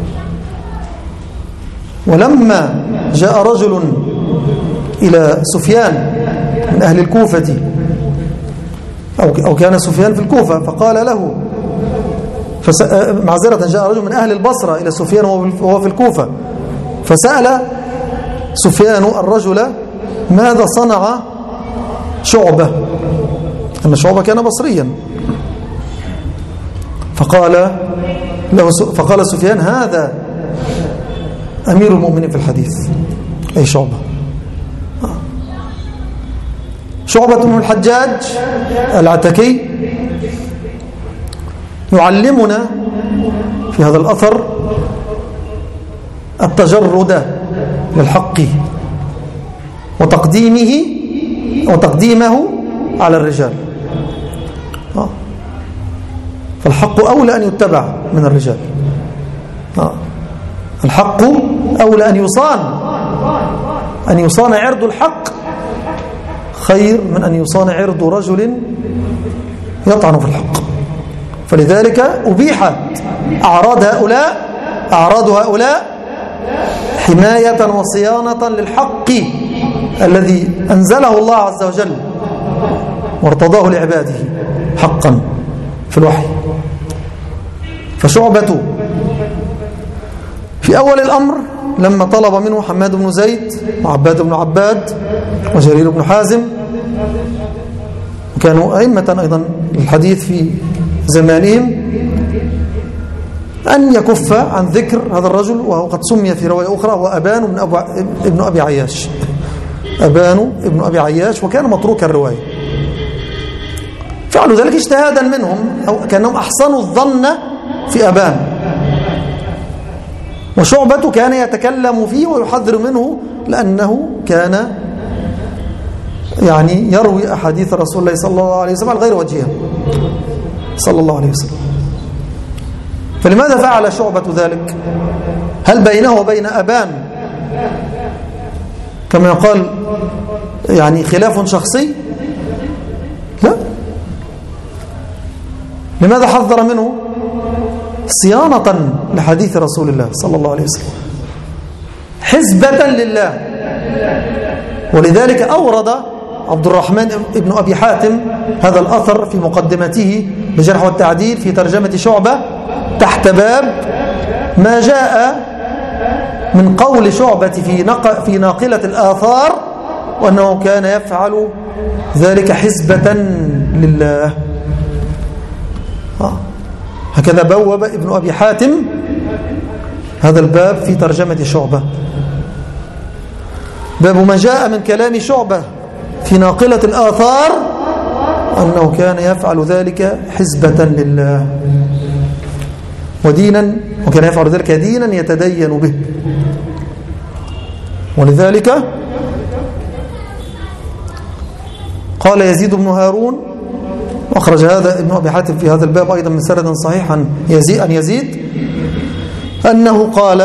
ولما جاء رجل إلى سفيان من أهل الكوفة أو كان سفيان في الكوفة فقال له معذرة، جاء رجل من أهل البصرة إلى سفيان وهو في الكوفة فسأل سفيان الرجل ماذا صنع شعبة، أن شعبة كان بصريا، فقال سفيان هذا أمير المؤمنين في الحديث، أي شعبة. شعبة بن الحجاج العتكي يعلمنا في هذا الأثر التجرد للحق وتقديمه على الرجال. فالحق أولى أن يتبع من الرجال، الحق أولى أن يصان عرض الحق خير من أن يصان عرض رجل يطعن في الحق. فلذلك أبيحت أعراض هؤلاء حماية وصيانة للحق الذي أنزله الله عز وجل وارتضاه لعباده حقا في الوحي. فشعبة في أول الأمر لما طلب منه حماد بن زيد وعباد بن عباد وجرير بن حازم، وكانوا أئمة أيضا للحديث في زمانهم، أن يكف عن ذكر هذا الرجل، وهو قد سمي في رواية أخرى هو أبان ابن أبي عياش، أبان ابن أبي عياش، وكان متروك الرواية. فعلوا ذلك اجتهادا منهم، أو كأنهم أحسنوا الظن في أبان. وشعبة كان يتكلم فيه ويحذر منه لأنه كان يعني يروي أحاديث رسول الله صلى الله عليه وسلم على غير وجهها صلى الله عليه وسلم. فلماذا فعل شعبة ذلك؟ هل بينه وبين أبان كما يقال يعني خلاف شخصي؟ لا. لماذا حذر منه؟ صيانة لحديث رسول الله صلى الله عليه وسلم، حزبة لله. ولذلك أورد عبد الرحمن ابن أبي حاتم هذا الأثر في مقدمته بجرح والتعديل في ترجمة شعبة تحت باب ما جاء من قول شعبة في ناقلة الآثار، وأنه كان يفعل ذلك حزبة لله. هكذا بوب ابن أبي حاتم هذا الباب في ترجمة شعبة، باب ما جاء من كلام شعبة في ناقلة الآثار أنه كان يفعل ذلك حزبة لله ودينا، وكان يفعل ذلك دينا يتدين به. ولذلك قال يزيد بن هارون، وأخرج هذا ابن أبي حاتم في هذا الباب أيضا من سند صحيح عن يزيد أنه قال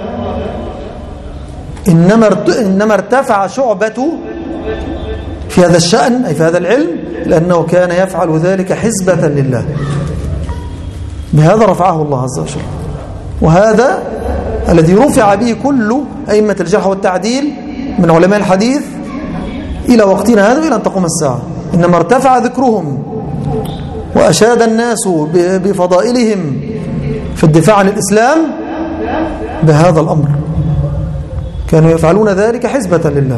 إنما ارتفع شعبة في هذا الشأن أي في هذا العلم لأنه كان يفعل ذلك حزبة لله، بهذا رفعه الله عز وجل. وهذا الذي رفع به كل أئمة الجرح والتعديل من علماء الحديث إلى وقتنا هذا إلى أن تقوم الساعة. إنما ارتفع ذكرهم وأشاد الناس بفضائلهم في الدفاع عن الإسلام بهذا الأمر، كانوا يفعلون ذلك حزبة لله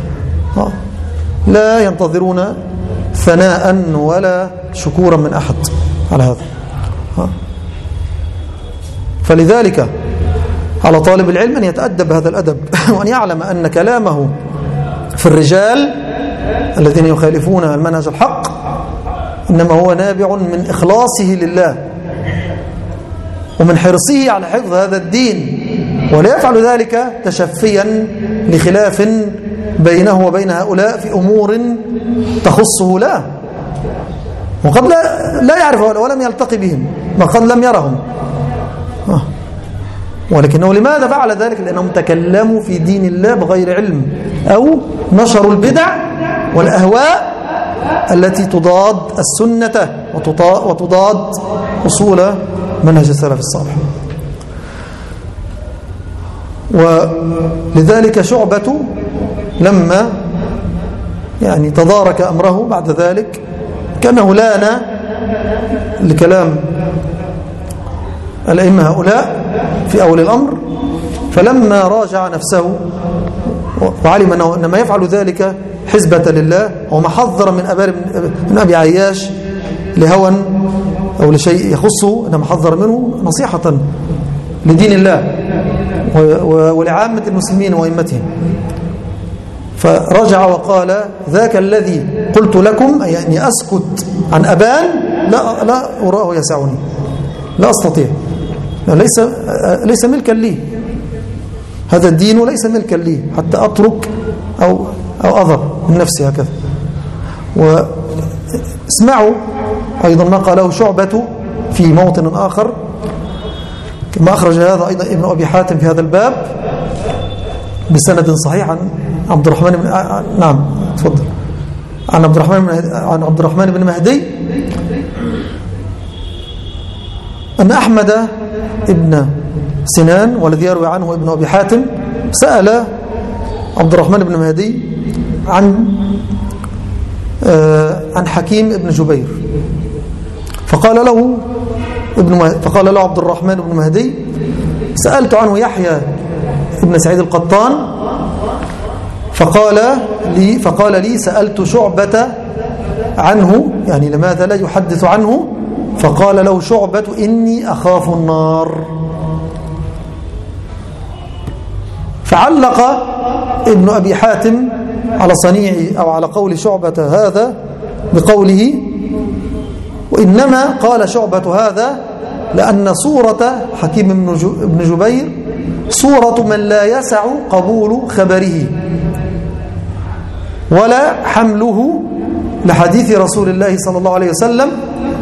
لا ينتظرون ثناء ولا شكورا من أحد على هذا. فلذلك على طالب العلم أن يتأدب هذا الأدب وأن يعلم أن كلامه في الرجال الذين يخالفون المنهج الحق إنما هو نابع من إخلاصه لله ومن حرصه على حفظ هذا الدين، ولا يفعل ذلك تشفيا لخلاف بينه وبين هؤلاء في أمور تخصه لا، وقد لا يعرف ولم يلتقي بهم وقد لم يرهم، ولكنه لماذا فعل ذلك؟ لأنهم تكلموا في دين الله بغير علم أو نشروا البدع والأهواء التي تضاد السنة وتضاد أصول منهج السلف الصالح. ولذلك شعبة لما يعني تدارك أمره بعد ذلك كأنه لان لكلام الأئمة هؤلاء في أول الأمر، فلما راجع نفسه وعلم أنه إنما يفعل ذلك حزبة لله وما حذر من أبي عياش لهوى أو لشيء يخصه، إنما حذر منه نصيحة لدين الله ولعامة المسلمين وأئمتهم، فرجع وقال لذاك الذي قلت لكم أي أني أسكت عن أبان لا أراه يسعني، لا أستطيع، ليس ملكا لي، هذا الدين ليس ملكا لي حتى أترك أو أضر من نفسي هكذا. واسمعوا أيضا ما قاله شعبة في موطن آخر كما أخرج هذا أيضا ابن أبي حاتم في هذا الباب بسند صحيح عن عبد الرحمن بن نعم تفضل عن عبد الرحمن بن مهدي أن أحمد ابن سنان والذي يروي عنه ابن أبي حاتم سأل عبد الرحمن بن مهدي عن حكيم ابن جبير، فقال له عبد الرحمن بن مهدي سألت عنه يحيى ابن سعيد القطان فقال لي سألت شعبة عنه، يعني لماذا لا يحدث عنه؟ فقال له شعبة إني أخاف النار. فعلق ابن أبي حاتم على صنيع أو على قول شعبة هذا بقوله وإنما قال شعبة هذا لأن صورة حكيم بن جبير صورة من لا يسع قبول خبره ولا حمله لحديث رسول الله صلى الله عليه وسلم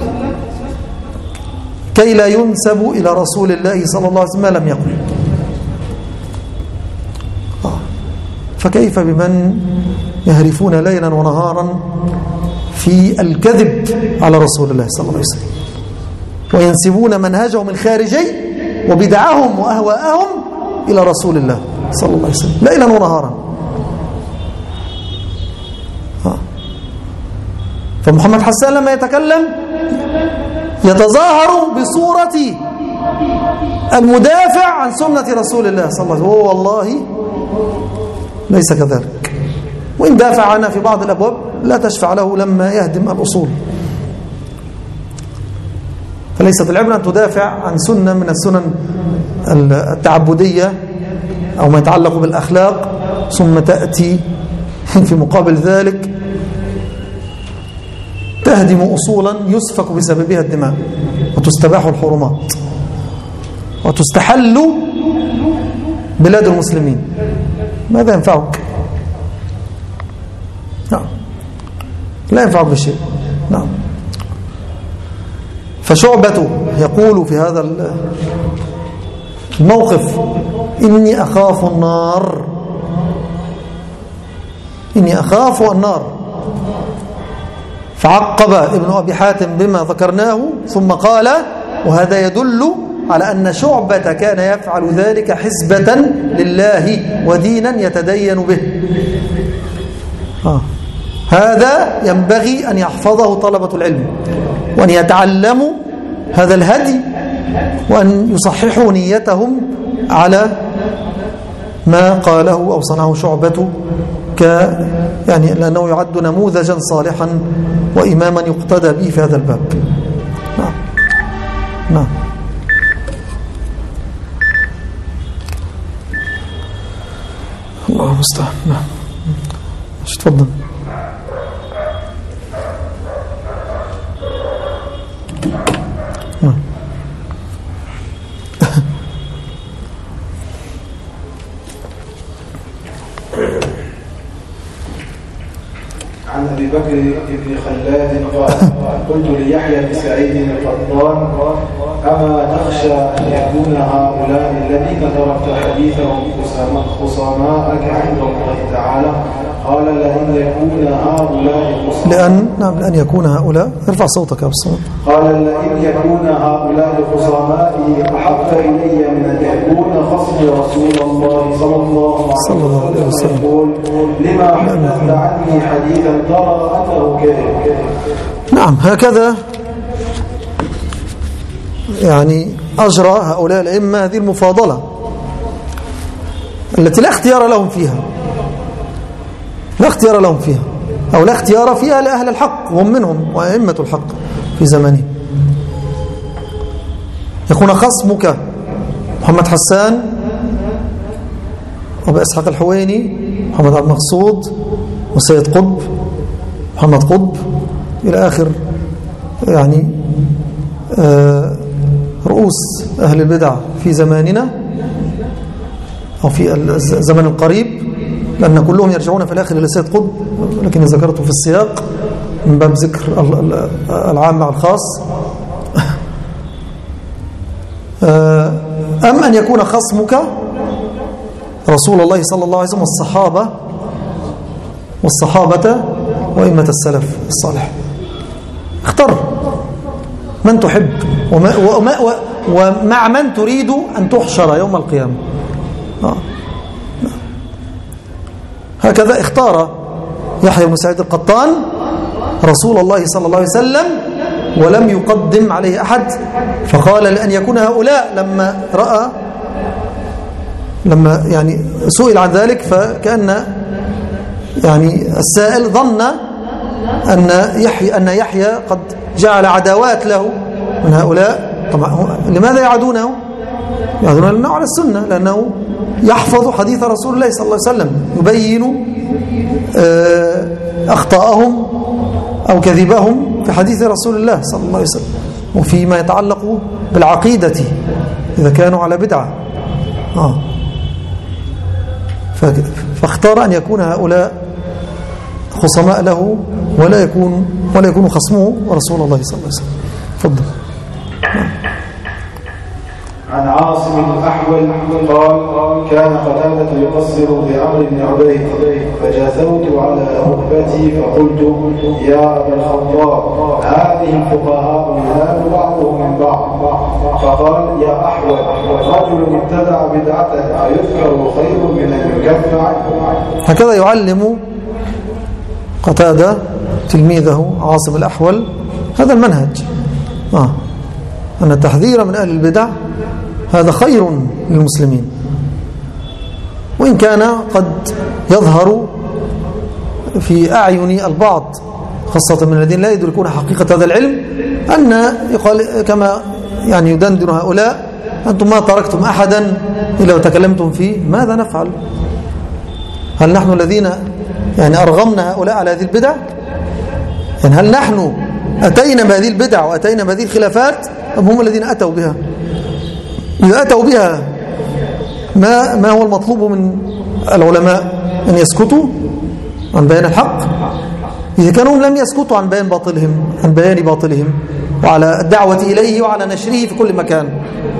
كي لا ينسب إلى رسول الله صلى الله عليه وسلم ما لم يقل. فكيف بمن يهرفون ليلا ونهارا في الكذب على رسول الله صلى الله عليه وسلم وينسبون منهجهم الخارجي وبدعهم وأهواءهم إلى رسول الله صلى الله عليه وسلم ليلا ونهارا. فمحمد حسان لما يتكلم يتظاهر بصورة المدافع عن سنة رسول الله صلى الله عليه وسلم، وهو والله ليس كذلك، وإن دافع عنها في بعض الأبواب لا تشفع له لما يهدم الأصول. فليست العبرة أن تدافع عن سنة من السنن التعبدية أو ما يتعلق بالأخلاق ثم تأتي في مقابل ذلك تهدم أصولا يسفك بسببها الدماء وتستباح الحرمات وتستحل بلاد المسلمين. ماذا ينفعك؟ نعم لا ينفعك بشيء. نعم. فشعبة يقول في هذا الموقف إني أخاف النار، إني أخاف النار. فعقب ابن أبي حاتم بما ذكرناه ثم قال وهذا يدل على أن شعبة كان يفعل ذلك حسبة لله ودينا يتدين به. هذا ينبغي أن يحفظه طلبة العلم وأن يتعلموا هذا الهدي وأن يصححوا نيتهم على ما قاله أو صنعه شعبة يعني لأنه يعد نموذجا صالحا وإماما يقتدى به في هذا الباب. نعم. نعم. الله المستعان. نعم مش تفضل. عن أبي بكر بن خلاد قال قلت ليحيى بن سعيد القطان أما تخشى أن يكون هؤلاء الذين تركت حديثهم خصماءك عند الله تعالى؟ قال لأن يكون هؤلاء لأن يكون هؤلاء ارفع صوتك يا أبو. قال لأن يكون هؤلاء خصمائي أحب إلي من أن يكون خصم رسول الله صلى الله عليه وسلم يقول لما حدثت عني حديثا ترى أنه كذب. نعم هكذا يعني أجرى هؤلاء الأئمة هذه المفاضلة التي لا اختيار لهم فيها، لا اختيار لهم فيها، أو لا اختيار فيها لأهل الحق وهم منهم وأئمة الحق في زمانه. يكون خصمك محمد حسان أبو إسحاق الحويني محمد عبد المقصود وسيد قطب محمد قطب إلى آخر يعني رؤوس أهل البدع في زماننا أو في الزمن القريب، لأن كلهم يرجعون في الآخر إلى سيد قطب، لكن ذكرته في السياق من باب ذكر العام مع الخاص. أم أن يكون خصمك رسول الله صلى الله عليه وسلم والصحابة وإمة السلف الصالح. اختر من تحب ومع من تريد أن تحشر يوم القيامة. هكذا اختار يحيى بن سعيد القطان رسول الله صلى الله عليه وسلم ولم يقدم عليه أحد، فقال لأن يكون هؤلاء لما يعني سئل عن ذلك، فكأن يعني السائل ظن أن يحيى قد جعل عداوات له من هؤلاء. طبعا لماذا يعادونه؟ يعادونه لأنه على السنة، لأنه يحفظ حديث رسول الله صلى الله عليه وسلم، يبين أخطاءهم أو كذبهم في حديث رسول الله صلى الله عليه وسلم وفيما يتعلق بالعقيدة إذا كانوا على بدعة. فاختار أن يكون هؤلاء خصماء له ولا يكون خصمه رسول الله صلى الله عليه وسلم. تفضل. عن عاصم الأحول قال كان قتادة يقصر بعمرو بن عبيد فجثوت على ركبتي فقلت يا أبا الخطاب هذه الفقهاء ينال بعضهم من بعض، فقال يا أحول رجل ابتدع بدعة أيذكر خير من أن يكف عنه. هكذا يعلم قتادة تلميذه عاصم الأحول هذا المنهج، أن التحذير من أهل البدع هذا خير للمسلمين، وإن كان قد يظهر في أعين البعض خاصة من الذين لا يدركون حقيقة هذا العلم أن يقال كما يعني يدندن هؤلاء أنتم ما تركتم أحدا إلا وتكلمتم فيه، ماذا نفعل؟ هل نحن الذين يعني أرغمنا هؤلاء على هذه البدع؟ يعني هل نحن أتينا بهذه البدع وأتينا بهذه الخلافات أم هم الذين أتوا بها؟ إذا أتوا بها ما هو المطلوب من العلماء؟ أن يسكتوا عن بيان الحق. إذا كانوا لم يسكتوا عن بيان باطلهم وعلى الدعوة إليه وعلى نشره في كل مكان،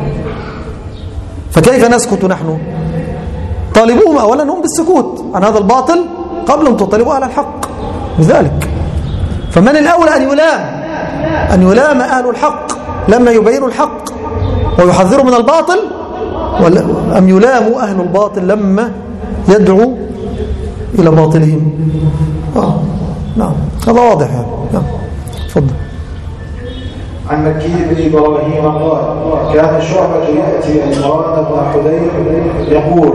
فكيف نسكت نحن؟ طالبوهم أولا هم بالسكوت عن هذا الباطل قبل أن تطالبوا على الحق بذلك. فمن الأولى أن يلام أهل الحق لما يبينوا الحق ويحذروا من الباطل، أم يلاموا أهل الباطل لما يدعوا إلى باطلهم؟ نعم هذا واضح يعني. نعم تفضل. عن مكي بن إبراهيم قال كان شعبة يأتي عمران بن حذير يقول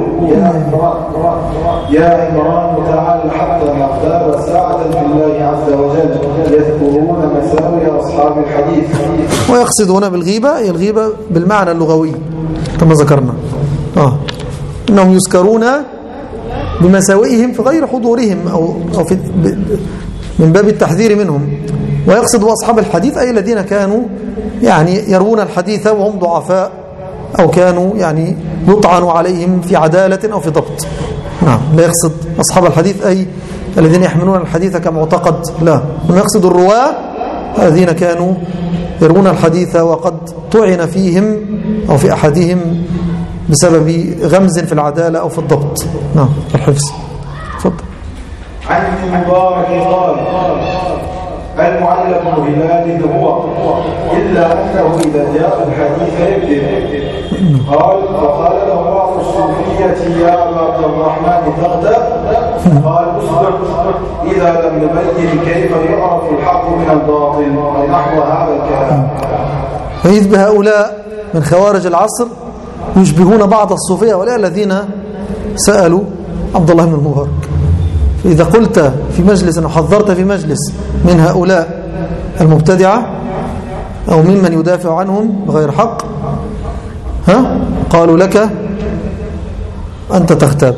يا عمران تعال حتى نغتاب ساعة في الله عز وجل يذكرون مساوي أصحاب الحديث. ويقصدون بالغيبة الغيبة بالمعنى اللغوي كما ذكرنا، إنهم يذكرون بمساوئهم في غير حضورهم أو في من باب التحذير منهم. ويقصد أصحاب الحديث أي الذين كانوا يعني يروون الحديث وهم ضعفاء، أو كانوا يعني يطعن عليهم في عدالة أو في ضبط. نعم، لا يقصد أصحاب الحديث أي الذين يحملون الحديث كمعتقد، لا، هم يقصد الرواة الذين كانوا يروون الحديث وقد طعن فيهم أو في أحدهم بسبب غمز في العدالة أو في الضبط. نعم، الحفظ. تفضل. عن ابن المبارك قال المعلق بن هلال هو إلا أنه إذا جاء الحديث يكذب. قال وقال له بعض الصوفية يا أبا عبد الرحمن تغتب؟ قال اصبر إذا لم نبين كيف يعرف الحق من الباطل ونحو هذا الكلام. فيشبه هؤلاء من خوارج العصر يشبهون بعض الصوفية ولا الذين سألوا عبد الله بن المبارك. إذا قلت في مجلس أو حذرت في مجلس من هؤلاء المبتدعة أو ممن يدافع عنهم بغير حق، قالوا لك أنت تغتاب.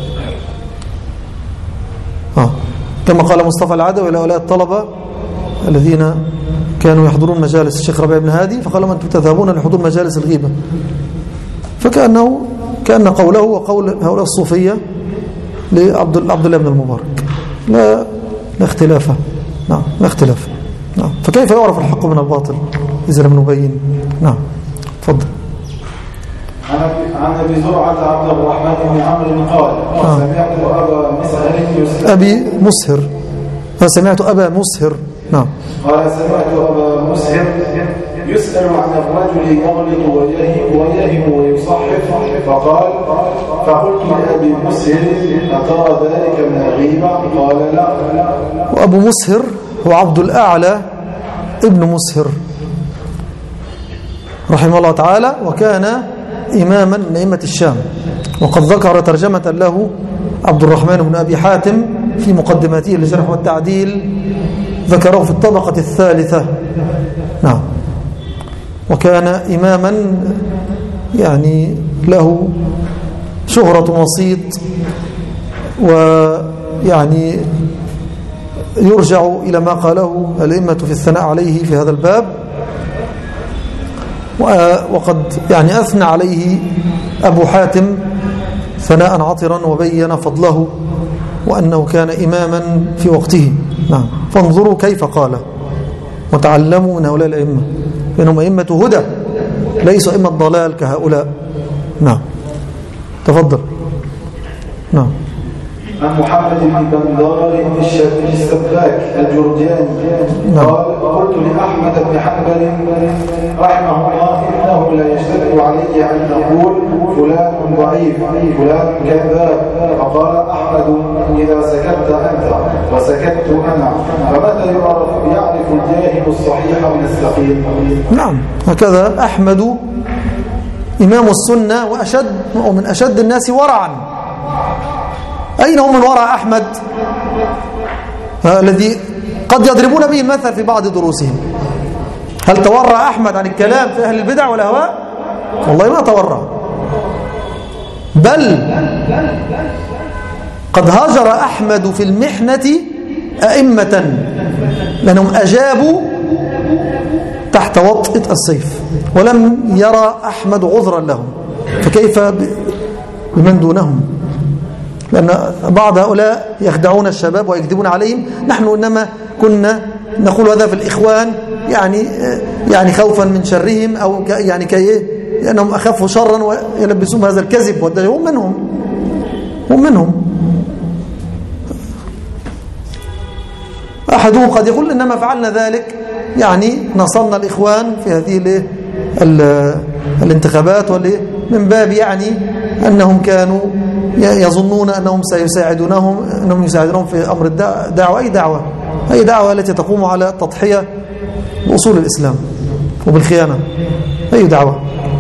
كما قال مصطفى العدوي لهؤلاء الطلبة الذين كانوا يحضرون مجالس الشيخ ربيع بن هادي، فقال لهم أنتم تذهبون لحضور مجالس الغيبة. كأن قوله وقول هؤلاء الصوفية لعبد الله بن المبارك لا اختلاف. نعم، لا اختلاف. نعم، فكيف يعرف الحق من الباطل إذا لم نبين؟ نعم، تفضل. عن ابي زرعه عبد الرحمن بن عمرو قال سمعت ابا مسهر ابي مسهر فسمعت ابا مسهر. نعم، قال سمعت ابا مسهر يسأل عن الرجل يغلط ويهم ويصحف فقال فقلت لأبي مسهر أترى ذلك من الغيبة؟ قال لا. وأبو مسهر هو عبد الأعلى ابن مسهر رحمه الله تعالى، وكان إماما من أئمة الشام، وقد ذكر ترجمة له عبد الرحمن بن أبي حاتم في مقدماته للجرح والتعديل، ذكره في الطبقة الثالثة. نعم، وكان إماما يعني له شهرة وسيط، ويعني يرجع إلى ما قاله الأئمة في الثناء عليه في هذا الباب، وقد يعني أثنى عليه أبو حاتم ثناء عطرا وبين فضله وأنه كان إماما في وقته. نعم، فانظروا كيف قال وتعلموا من هؤلاء الأئمة، فإنهم أئمة هدى ليسوا أئمة ضلال كهؤلاء. نعم، تفضل. نعم. عن محمد بن بندار بن السباك الجرجاني قال قلت لأحمد بن حنبل رحمه الله إنه لا يشترط علي أن أقول فلان ضعيف فلان كذاب، فقال أحمد إذا سكت أنت وسكت أنا فمتى يعرف الجاهل الصحيح من السقيم؟ نعم، هكذا أحمد إمام السنة ومن أشد الناس ورعا. أين هم من وراء أحمد الذي قد يضربون به المثل في بعض دروسهم؟ هل تورع أحمد عن الكلام في أهل البدع والأهواء؟ والله ما تورع، بل قد هاجر أحمد في المحنة أئمة لأنهم أجابوا تحت وطئة السيف، ولم يرى أحمد عذرا لهم، فكيف بمن دونهم؟ لأن بعض هؤلاء يخدعون الشباب ويكذبون عليهم. نحن إنما كنا نقول هذا في الإخوان يعني خوفا من شرهم، أو يعني لأنهم أخافوا شرا ويلبسون هذا الكذب والدجل. هم منهم أحدهم قد يقول إنما فعلنا ذلك يعني نصرنا الإخوان في هذه الانتخابات من باب يعني أنهم كانوا يظنون أنهم يساعدونهم في أمر الدعوة. أي دعوة التي تقوم على التضحية بأصول الإسلام وبالخيانة، أي دعوة.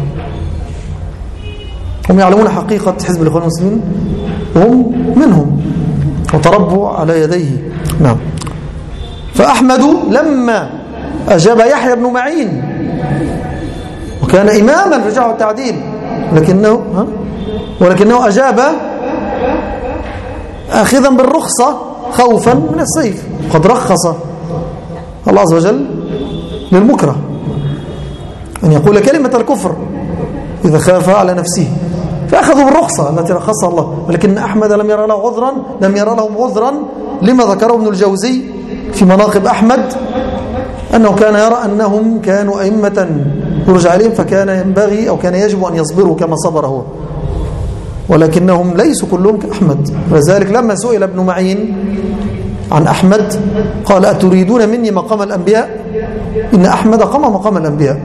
هم يعلمون حقيقة حزب الإخوان المسلمين وهم منهم وتربوا على يديه. نعم. فأحمد لما أجاب يحيى بن معين وكان إماما في الجرح والتعديل، ولكنه أجاب آخذا بالرخصة خوفا من السيف. قد رخص الله عز وجل للمكره أن يقول كلمة الكفر إذا خاف على نفسه، فأخذوا بالرخصة التي رخصها الله. ولكن أحمد لم يرى لهم عذرا لما ذكره ابن الجوزي في مناقب أحمد، أنه كان يرى أنهم كانوا أئمة يرجع عليهم، فكان ينبغي أو كان يجب أن يصبروا كما صبر هو، ولكنهم ليسوا كلهم كأحمد. ولذلك لما سئل ابن معين عن أحمد قال: أتريدون مني مقام الأنبياء؟ إن أحمد قام مقام الأنبياء.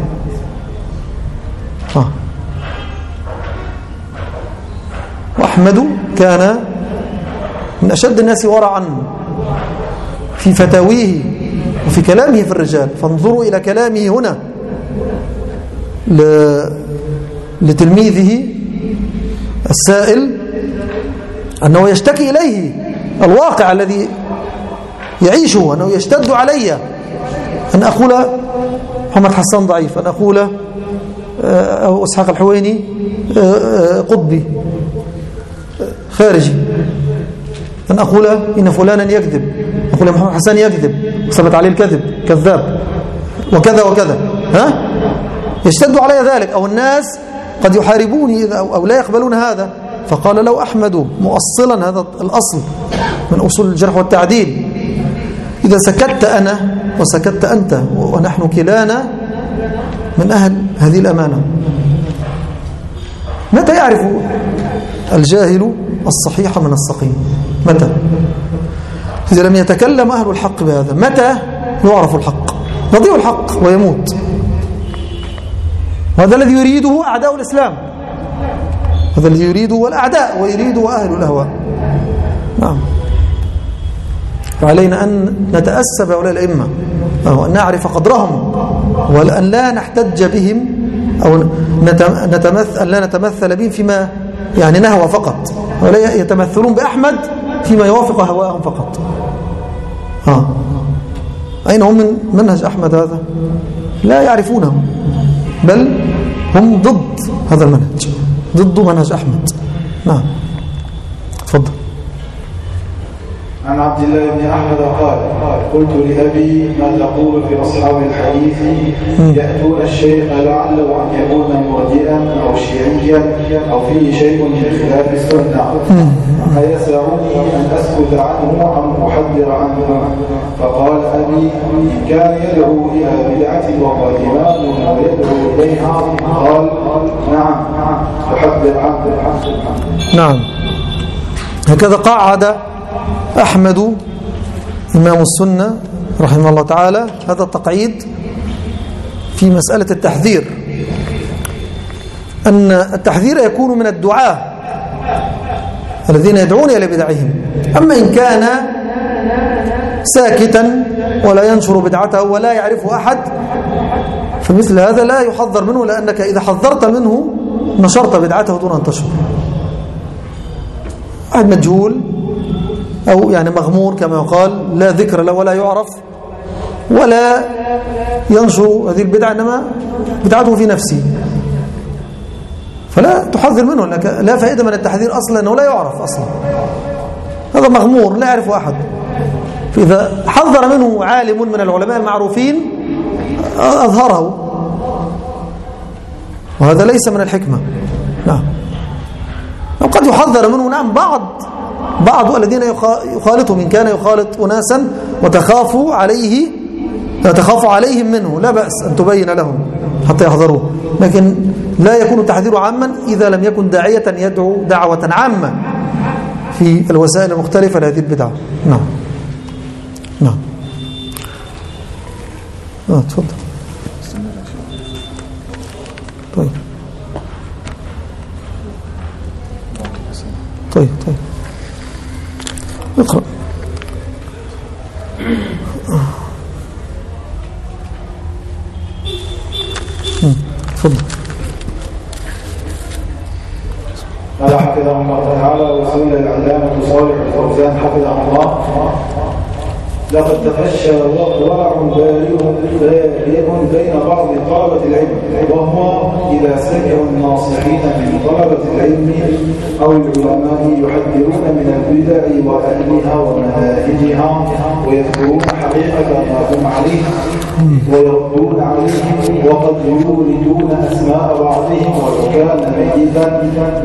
وأحمد كان من أشد الناس ورعا في فتاويه وفي كلامه في الرجال. فانظروا إلى كلامه هنا لتلميذه السائل أنه يشتكي إليه الواقع الذي يعيشه، أنه يشتد علي أن أقول محمد حسان ضعيف، أن أقول أو إسحاق الحويني قطبي خارجي، أن أقول إن فلانا يكذب، أقول محمد حسان يكذب وثبت عليه الكذب كذاب وكذا وكذا. يشتد علي ذلك، أو الناس قد يحاربوني أو لا يقبلون هذا. فقال: لو أحمد مؤصلا هذا الأصل من أصول الجرح والتعديل، إذا سكت أنا وسكت أنت ونحن كلانا من أهل هذه الأمانة. متى يعرف الجاهل الصحيح من السقيم؟ متى؟ إذا لم يتكلم أهل الحق بهذا. متى يعرف الحق؟ يضيع الحق ويموت. وهذا الذي يريده أعداء الإسلام، هذا الذي يريده الأعداء ويريده أهل الأهواء. نعم. فعلينا أن نتأسى بهؤلاء الأئمة، أو أن نعرف قدرهم، وأن لا نحتج بهم أو لا نتمثل بهم فيما يعني نهوى فقط، ولا يتمثلون بأحمد فيما يوافق هواءهم فقط. أين هم من منهج أحمد هذا؟ لا يعرفونه، بل هم ضد هذا المنهج، ضد منهج أحمد. نعم، تفضل. عن عبد الله بن أحمد قال: قلت لأبي: ما تقول في أصحاب الحديث يأتون الشيخ لعله أن يكون مرجئا أو شيعيا أو فيه شيء من خلاف السنة، فيسعني أن أسكت عنه أم أحذر عنه؟ فقال أبي: إن كان يدعو إلى بدعة وهو إمام ويدعو إليها قال: نعم أحذر عنه. نعم، هكذا قاعد أحمد إمام السنة رحمه الله تعالى هذا التقعيد في مسألة التحذير، أن التحذير يكون من الدعاة الذين يدعون إلى بدعهم. أما إن كان ساكتا ولا ينشر بدعته ولا يعرفه أحد، فمثل هذا لا يحذر منه، لأنك إذا حذرت منه نشرت بدعته دون أن تشعر. واحد مجهول أو يعني مغمور كما يقال، لا ذكر له ولا يعرف ولا ينشر هذه البدعة، إنما بدعته في نفسه، فلا تحذر منه، لأنك لا فائدة من التحذير أصلا، أنه لا يعرف أصلا، هذا مغمور لا يعرف أحد. فإذا حذر منه عالم من العلماء المعروفين أظهره، وهذا ليس من الحكمة. نعم، وقد يحذر منه نعم بعض الذين يخالطهم، إن كان يخالط أناسا وتخاف عليهم منه لا بأس أن تبين لهم حتى يحذروه، لكن لا يكون التحذير عاما إذا لم يكن داعية يدعو دعوة عامة في الوسائل المختلفة لهذه البدعة. نعم نعم. تفضل. طيب اقرأ. تفضل. قال حفظه الله تعالى: وسئل العلامة صالح الفوزان حفظه الله: لقد تفشى ورع بالغ بين بعض طلبة العلم، وهو إذا سمعوا الناصحين من طلبة العلم أو العلماء يحذرون من البدع البدع وأهلها ومناهجها ويذكرون حقيقة ما هم عليه ويردون عليهم وقد يوردون أسماء بعضهم ولو كان ميتا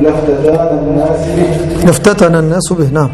لافتتن الناس به نعم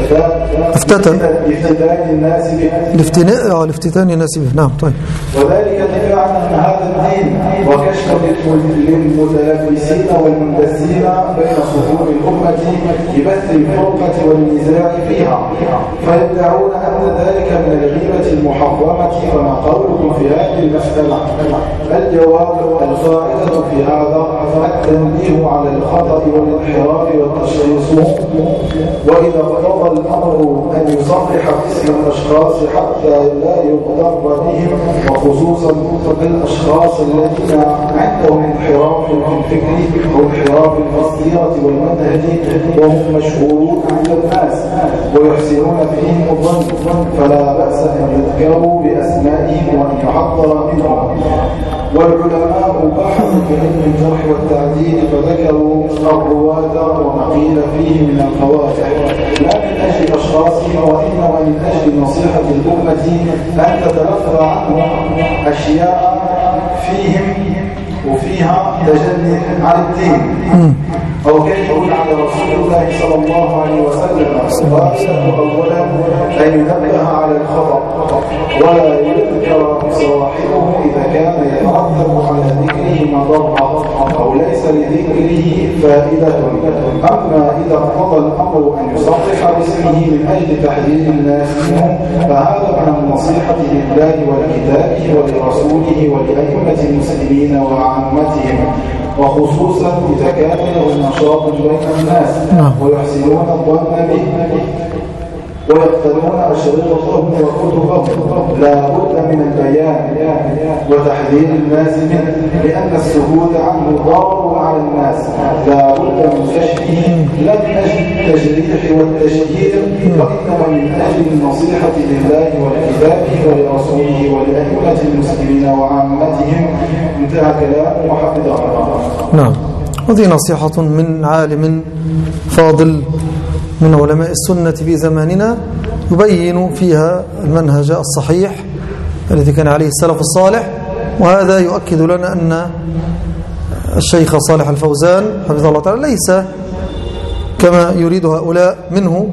لافتتان الناس به نعم. طيب وذلك دفاعا عن هذا الدين وكشفا للمتلبسين والمندسين بين صفوف الأمة ببث الفرقة والنزاع فيها فيدعون أن ذلك من الغيبة المحرمة. فما قولكم في هذه المسألة؟ الجواب الفائدة في هذا التنبيه على الخطأ والانحراف والتشخيص، وإذا اقتضى الأمر أن يصرح باسم الأشخاص حتى لا يغتر بهم، وخصوصا بالأشخاص الذين عندهم انحراف في الفكر أو انحراف في السيرة والمنهج وهم مشهورون عند الناس ويحسنون فيهم الظن، فلا بأس أن يذكروا بأسمائهم وأن يحضر منهم. والعلماء بحثوا في علم الجرح والتعديل فذكروا الرواة وما قيل فيه من القواطع لا من أجل أشخاصهم وإنما من أجل نصيحة الأمة أن تتلفى عنهم أشياء فيهم وفيها تجني عن الدين أو كيف يقول على رسول الله صلى الله عليه وسلم. الفائدة أولا أن ينبه على الخطأ ولا يذكر صاحبه إذا كان يترتب على ذكره مضرة أو ليس لذكره فائدة. أما إذا اقتضى الأمر أن يصرح باسمه من أجل تحذير الناس منه فهذا من النصيحة لله ولكتابه ولرسوله ولأئمة المسلمين وعامتهم، وخصوصا إذا كان له نشاط بين الناس ويحسنون الظن به ويقتنون أشرطتهم وكتبهم. لا بد من البيان وتحذير الناس منه، لأن السكوت عنه ضار على الناس. لا بد من كشفه لا من أجل التجريح والتشهير وإنما من أجل النصيحة لله ولكتابه ولرسوله ولأئمة المسلمين وعامتهم. انتهى كلامه وحفظه الله. نعم. هذه نصيحة من عالم فاضل من علماء السنة في زماننا يبين فيها المنهج الصحيح الذي كان عليه السلف الصالح. وهذا يؤكد لنا أن الشيخ صالح الفوزان حفظه الله تعالى ليس كما يريد هؤلاء منه،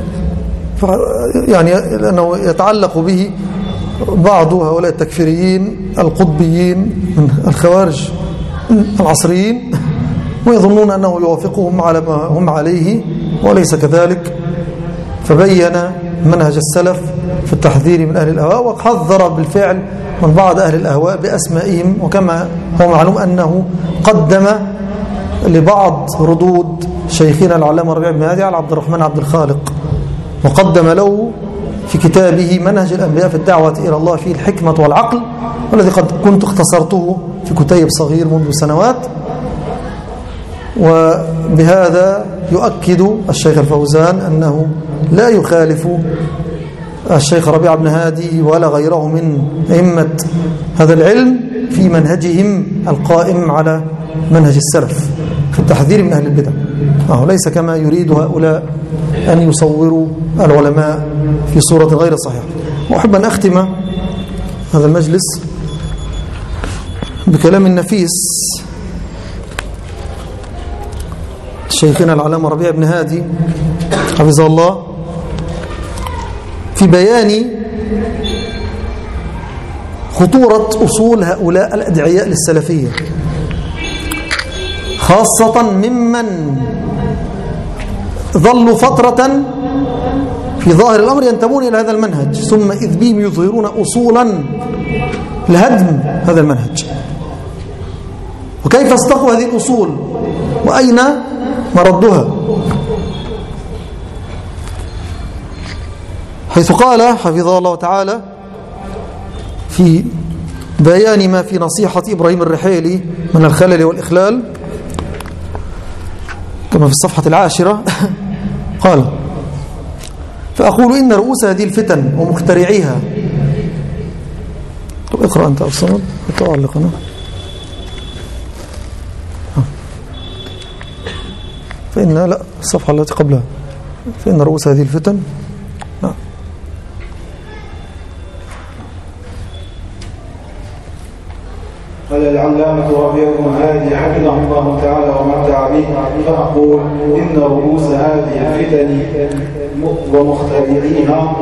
يعني لأنه يتعلق به بعض هؤلاء التكفيريين القطبيين من الخوارج العصريين ويظنون أنه يوافقهم على ما هم عليه وليس كذلك. فبين منهج السلف في التحذير من أهل الأهواء وحذر بالفعل من بعض أهل الأهواء بأسمائهم. وكما هو معلوم أنه قدم لبعض ردود شيخنا العلامة ربيع بن هادي على عبد الرحمن عبد الخالق، وقدم له في كتابه منهج الأنبياء في الدعوة إلى الله فيه الحكمة والعقل، والذي قد كنت اختصرته في كتيب صغير منذ سنوات. وبهذا يؤكد الشيخ الفوزان أنه لا يخالف الشيخ ربيع بن هادي ولا غيره من أئمة هذا العلم في منهجهم القائم على منهج السلف في التحذير من أهل البدع. ليس كما يريد هؤلاء أن يصوروا العلماء في صورة غير صحيحة. وأحب أن أختم هذا المجلس بكلام نفيس شيخنا العلامة ربيع بن هادي حفظه الله في بيان خطورة أصول هؤلاء الأدعياء للسلفية، خاصة ممن ظلوا فترة في ظاهر الأمر ينتمون إلى هذا المنهج ثم إذ بهم يظهرون أصولا لهدم هذا المنهج. وكيف استقوا هذه الأصول وأين مردها؟ حيث قال حفظه الله تعالى في بيان ما في نصيحة إبراهيم الرحيلي من الخلل والإخلال كما في الصفحة 10 قال: فأقول إن رؤوس هذه الفتن ومخترعيها. طب اقرأ أنت أصلا تعلق أنا فإن لا الصفحة التي قبلها فإن رؤوس هذه الفتن. نعم. قال العلامة ربيع بن هادي حفظه الله تعالى ومتع به، فأقول إن رؤوس هذه الفتن ومخترعيها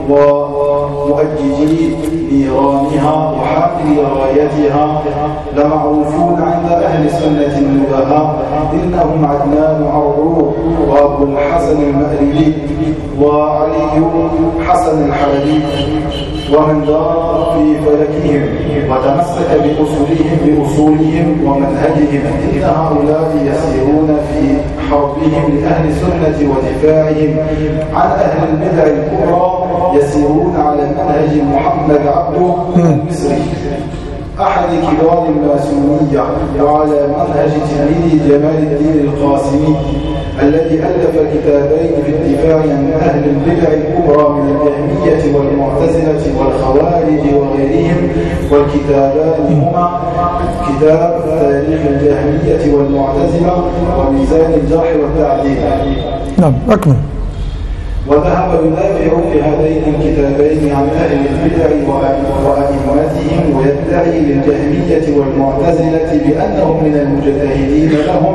ومؤججي نيرانها وحاملي رايتها لمعروفون عند أهل السنة النبهاء، إنهم عدنان عرعور وأبو الحسن المأربي وعلي حسن الحلبي، ومن دار في فلكهم وتمسك بأصولهم ومنهجهم، إن هؤلاء يسيرون في حربهم لأهل السنة ودفاعهم عن أهل البدع الكبرى، يسيرون على منهج محمد عبده المصري أحد كبار الماسونية، وعلى منهج تلميذ جمال الدين القاسمي الذي ألف كتابين في الدفاع عن أهل البدع الكبرى من الجهمية والمعتزلة والخوارج وغيرهم، والكتابان هما كتاب تاريخ الجهمية والمعتزلة وميزان الجرح والتعديل. نعم، أكمل. وذهب يدافع في هذين الكتابين عن أهل البدع وأئمتهم، ويدعي للجهمية والمعتزلة بأنهم من المجتهدين لهم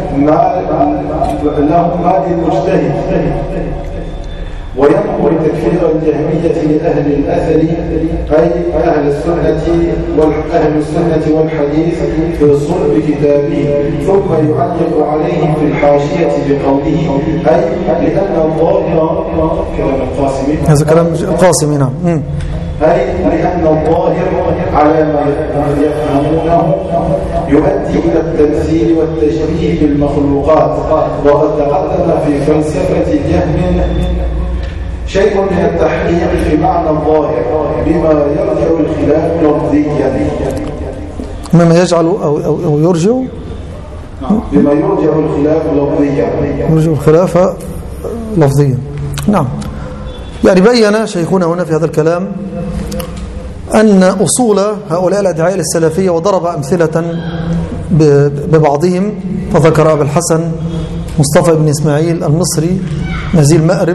ما للمجتهد، وينقل تكفير الجهمية لأهل الأثر أي أهل السنة والحديث في صلب كتابه، ثم يعلق عليهم في الحاشية بقوله أي لأن الظاهر كلام القاسمي، هذا كلام القاسمي. نعم. أي لأن الظاهر على ما يفهمونه يؤدي إلى التمثيل والتشبيه بالمخلوقات، وقد تقدم في فلسفة جهم شيء من التحقيق في معنى الظاهر بما يرجع الخلاف لفظيا، مما يجعل أو يرجع بما يرجع الخلاف لفظيا، يرجع الخلاف لفظيا. نعم. يعني بيّن شيخنا هنا في هذا الكلام أن أصول هؤلاء الأدعياء السلفية، وضرب أمثلة ببعضهم، فذكر أبا الحسن مصطفى بن إسماعيل المصري نزيل مأرب،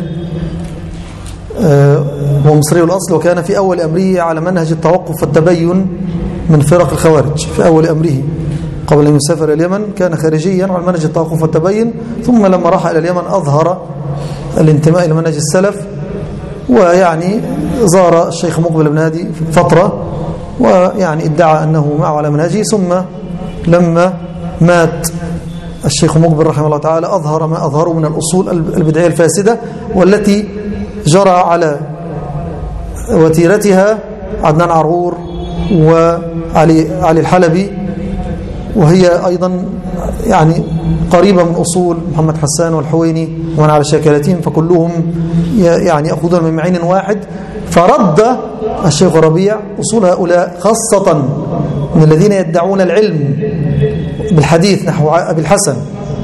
هو مصري الأصل، وكان في أول أمره على منهج التوقف والتبين من فرق الخوارج. في أول أمره قبل أن يسافر إلى اليمن كان خارجيا على منهج التوقف والتبين، ثم لما راح إلى اليمن أظهر الانتماء إلى منهج السلف، ويعني زار الشيخ مقبل بن هادي فترة، ويعني ادعى أنه معه على منهجه، ثم لما مات الشيخ مقبل رحمه الله تعالى أظهر ما أظهره من الأصول البدعية الفاسدة، والتي جرى على وتيرتها عدنان عرعور وعلي الحلبي، وهي أيضا يعني قريبة من أصول محمد حسان والحويني ومن على شاكلتهم، فكلهم يعني يأخذون من معين واحد. فرد الشيخ ربيع أصول هؤلاء، خاصة من الذين يدعون العلم بالحديث نحو أبي الحسن،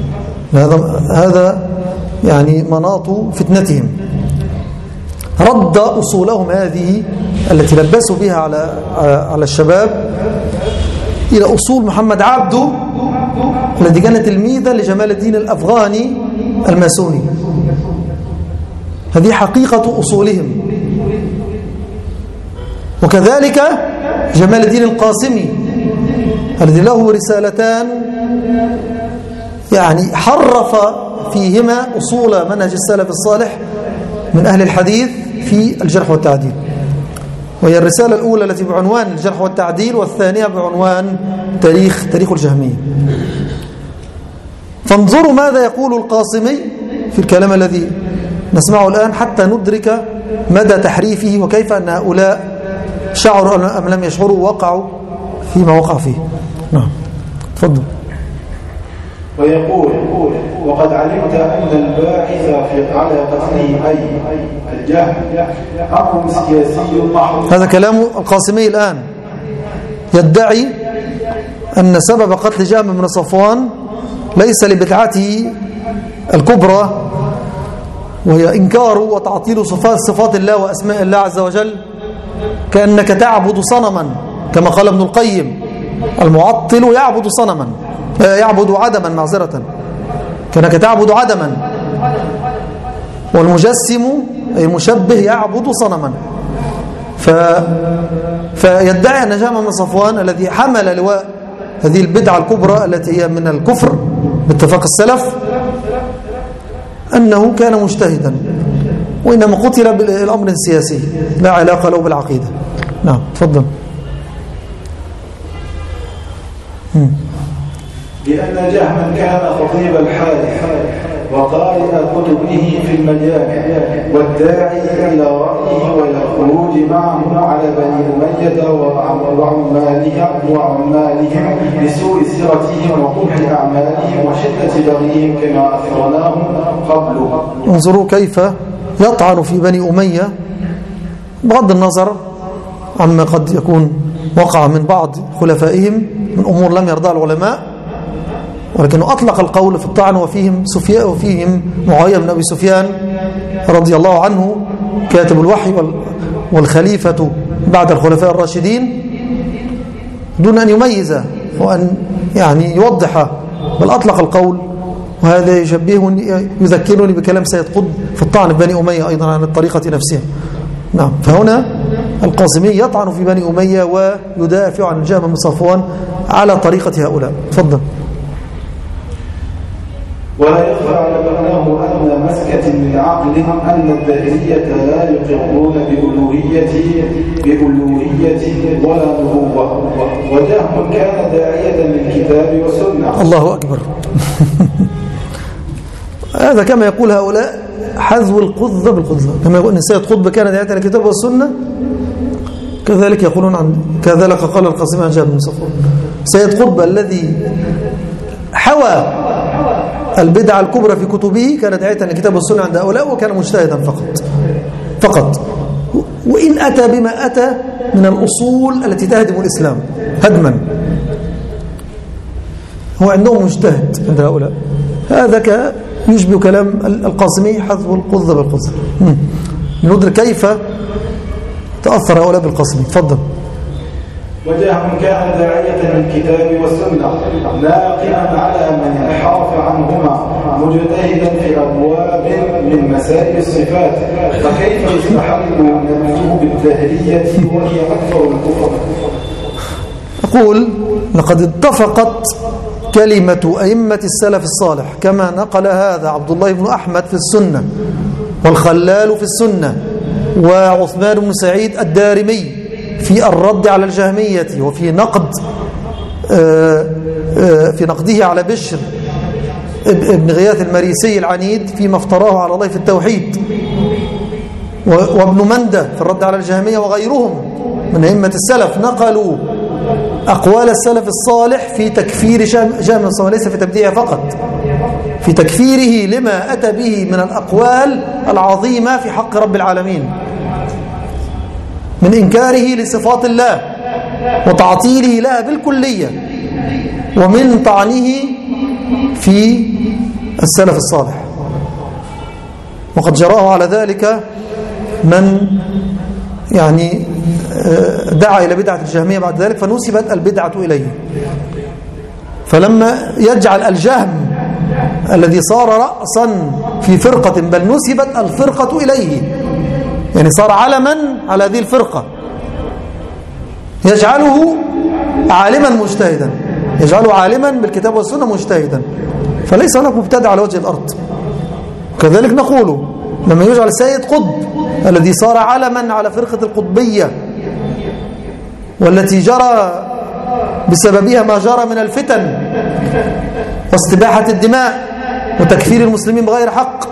هذا يعني مناط فتنتهم. رد أصولهم هذه التي لبسوا بها على الشباب إلى أصول محمد عبده الذي كان تلميذا لجمال الدين الأفغاني الماسوني. هذه حقيقة أصولهم. وكذلك جمال الدين القاسمي الذي له رسالتان يعني حرف فيهما أصول منهج السلف الصالح من أهل الحديث في الجرح والتعديل، وهي الرسالة الأولى التي بعنوان الجرح والتعديل، والثانية بعنوان تاريخ الجهمية. فانظروا ماذا يقول القاسمي في الكلام الذي نسمعه الآن حتى ندرك مدى تحريفه، وكيف أن هؤلاء شعروا أم لم يشعروا وقعوا فيما وقع فيه. نعم، تفضل. ويقول وقد علمت أن الباحث على قتله أي الجهم أمر سياسي محض. هذا كلام القاسمي الآن، يدعي أن سبب قتل جهم بن صفوان ليس لبدعته الكبرى، وهي إنكار وتعطيل صفات الله وأسماء الله عز وجل، كأنك تعبد صنما، كما قال ابن القيم: المعطل يعبد صنما، يعبد عدما، معذرة، كأنك تعبد عدما. والمجسم أي المشبه يعبد صنما. فيدعي أن جهم بن صفوان الذي حمل لواء هذه البدعة الكبرى التي هي من الكفر باتفاق السلف أنه كان مجتهدا، وإنما قتل بالأمر السياسي لا علاقة له بالعقيدة. نعم تفضل. لأن جهما كان خطيب الحال وقارئ كتبه في المجامع والداعي إلى رأيه وإلى الخروج معه على بني أمية وعمالهم لسوء سيرتهم وقبح أعمالهم وشدة بغيهم كما أثرناهم قبل. انظروا كيف يطعن في بني أمية بغض النظر عما قد يكون وقع من بعض خلفائهم من أمور لم يرضى العلماء، ولكنه أطلق القول في الطعن. وفيهم معاوية بن أبي سفيان رضي الله عنه كاتب الوحي والخليفة بعد الخلفاء الراشدين، دون أن يميز وأن يعني يوضح، بل أطلق القول. وهذا يذكرني بكلام سيد قطب في الطعن في بني أمية أيضا عن الطريقة نفسها. نعم. فهنا القاسمي يطعن في بني أمية ويدافع عن جهم بن صفوان على طريقة هؤلاء. تفضل. ولا يخفى على أنه أن مسكة من عقل أن الدهرية لا يقرون بألوهية ولا نبوة، وجهم كان داعية للكتاب والسنة. الله أكبر. هذا كما يقول هؤلاء حذو القذة بالقذة، كما يقول أن سيد قطب كان داعية للكتاب والسنة، كذلك يقولون كذلك قال القاسمي عن جهم بن صفوان. سيد قطب الذي حوى البدعة الكبرى في كتبه كان داعية للكتاب والسنة عند هؤلاء، وكان مجتهدا فقط. وإن أتى بما أتى من الأصول التي تهدم الإسلام هدما، هو عندهم مجتهد عند هؤلاء. هذا يشبه كلام القاسمي حذو القذة بالقذة. ندرك كيف تأثر هؤلاء بالقاسمي. تفضل. وجهم كان داعية للكتاب والسنة ناقما على من انحرف عنهما مجتهدا في أبواب من مسائل الصفات، فكيف يستحق نفسه بالدهرية وهي أكثر الكفر؟ أقول لقد اتفقت كلمة أئمة السلف الصالح كما نقل هذا عبد الله بن أحمد في السنة، والخلال في السنة، وعثمان بن سعيد الدارمي في الرد على الجهمية، وفي نقده على بشر ابن غياث المريسي العنيد فيما افتراه على الله في التوحيد، وابن مندة في الرد على الجهمية، وغيرهم من أئمة السلف نقلوا أقوال السلف الصالح في تكفير جهم بن صفوان، ليس في تبديعه فقط، في تكفيره لما أتى به من الأقوال العظيمة في حق رب العالمين، من إنكاره لصفات الله وتعطيله لها بالكلية، ومن طعنه في السلف الصالح. وقد جراه على ذلك من يعني دعا إلى بدعة الجهمية بعد ذلك، فنسبت البدعة إليه. فلما يجعل الجهم الذي صار رأسا في فرقة، بل نسبت الفرقة إليه، يعني صار علما على هذه الفرقة، يجعله عالما مجتهدا، يجعله عالما بالكتاب والسنة مجتهدا، فليس هناك مبتدع على وجه الأرض. كذلك نقول لما يجعل سيد قطب الذي صار علما على فرقة القطبية، والتي جرى بسببها ما جرى من الفتن واستباحة الدماء وتكفير المسلمين بغير حق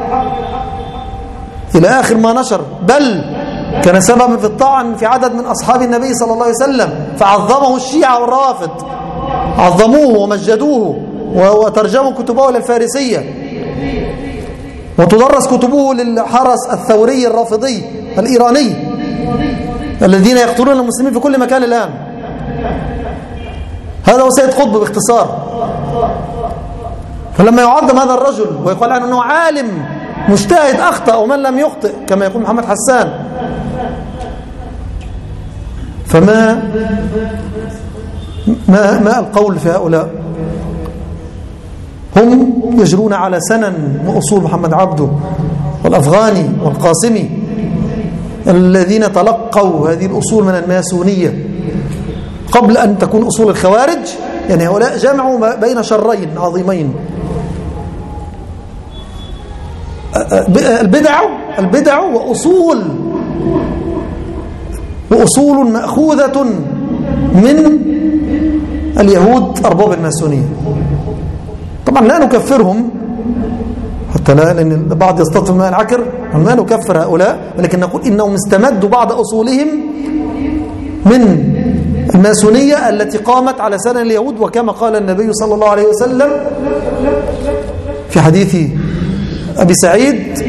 إلى آخر ما نشر، بل كان سببا في الطعن في عدد من أصحاب النبي صلى الله عليه وسلم، فعظمه الشيعة والروافض، عظموه ومجدوه وترجموا كتبه إلى الفارسية، وتدرس كتبه للحرس الثوري الرافضي الإيراني الذين يقتلون المسلمين في كل مكان الآن. هذا هو سيد قطب باختصار. فلما يعظم هذا الرجل ويقال عنه أنه عالم مجتهد أخطأ ومن لم يخطئ كما يقول محمد حسان، فما ما القول في هؤلاء؟ هم يجرون على سنن وأصول محمد عبده والأفغاني والقاسمي الذين تلقوا هذه الأصول من الماسونية قبل أن تكون أصول الخوارج. يعني هؤلاء جمعوا بين شرين عظيمين، البدع وأصول مأخوذة من اليهود أرباب الماسونية. طبعا لا نكفرهم حتى لا، لأن البعض يستطيع الماء العكر، ما نكفر هؤلاء، ولكن نقول إنهم استمدوا بعض أصولهم من الماسونية التي قامت على سنن اليهود. وكما قال النبي صلى الله عليه وسلم في حديث أبي سعيد: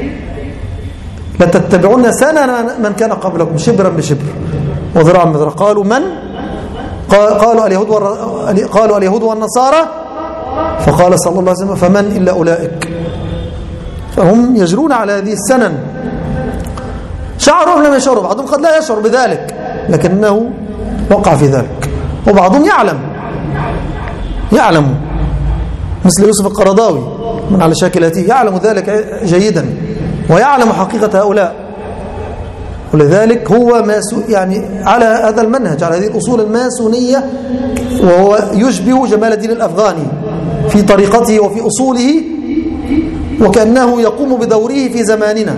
لتتبعون سنن من كان قبلكم شبرا بشبر وذراعا بذراع. قالوا من؟ قالوا اليهود والنصارى. فقال صلى الله عليه وسلم: فمن إلا أولئك. فهم يجرون على هذه السنن، شعروا أم لم يشعروا. بعضهم قد لا يشعر بذلك لكنه وقع في ذلك، وبعضهم يعلم مثل يوسف القرضاوي من على شاكلته، يعلم ذلك جيدا ويعلم حقيقة هؤلاء، ولذلك هو يعني على هذا المنهج، على هذه الأصول الماسونية، وهو يشبه جمال الدين الأفغاني في طريقته وفي أصوله، وكأنه يقوم بدوره في زماننا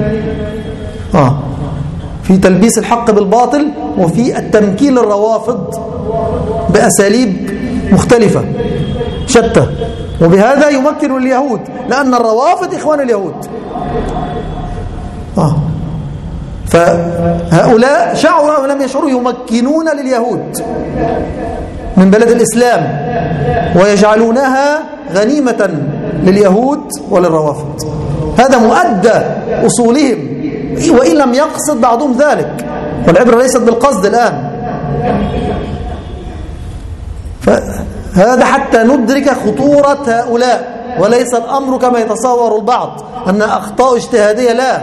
في تلبيس الحق بالباطل وفي التمكين للروافض بأساليب مختلفة شتى، وبهذا يمكن اليهود، لأن الروافض إخوان اليهود. فهؤلاء شعروا أو لم يشعروا يمكنون لليهود من بلد الإسلام ويجعلونها غنيمة لليهود وللروافض. هذا مؤدى أصولهم، وإن لم يقصد بعضهم ذلك، والعبرة ليست بالقصد الآن. فهذا حتى ندرك خطورة هؤلاء، وليس الأمر كما يتصور البعض أن أخطاء اجتهادية. لا،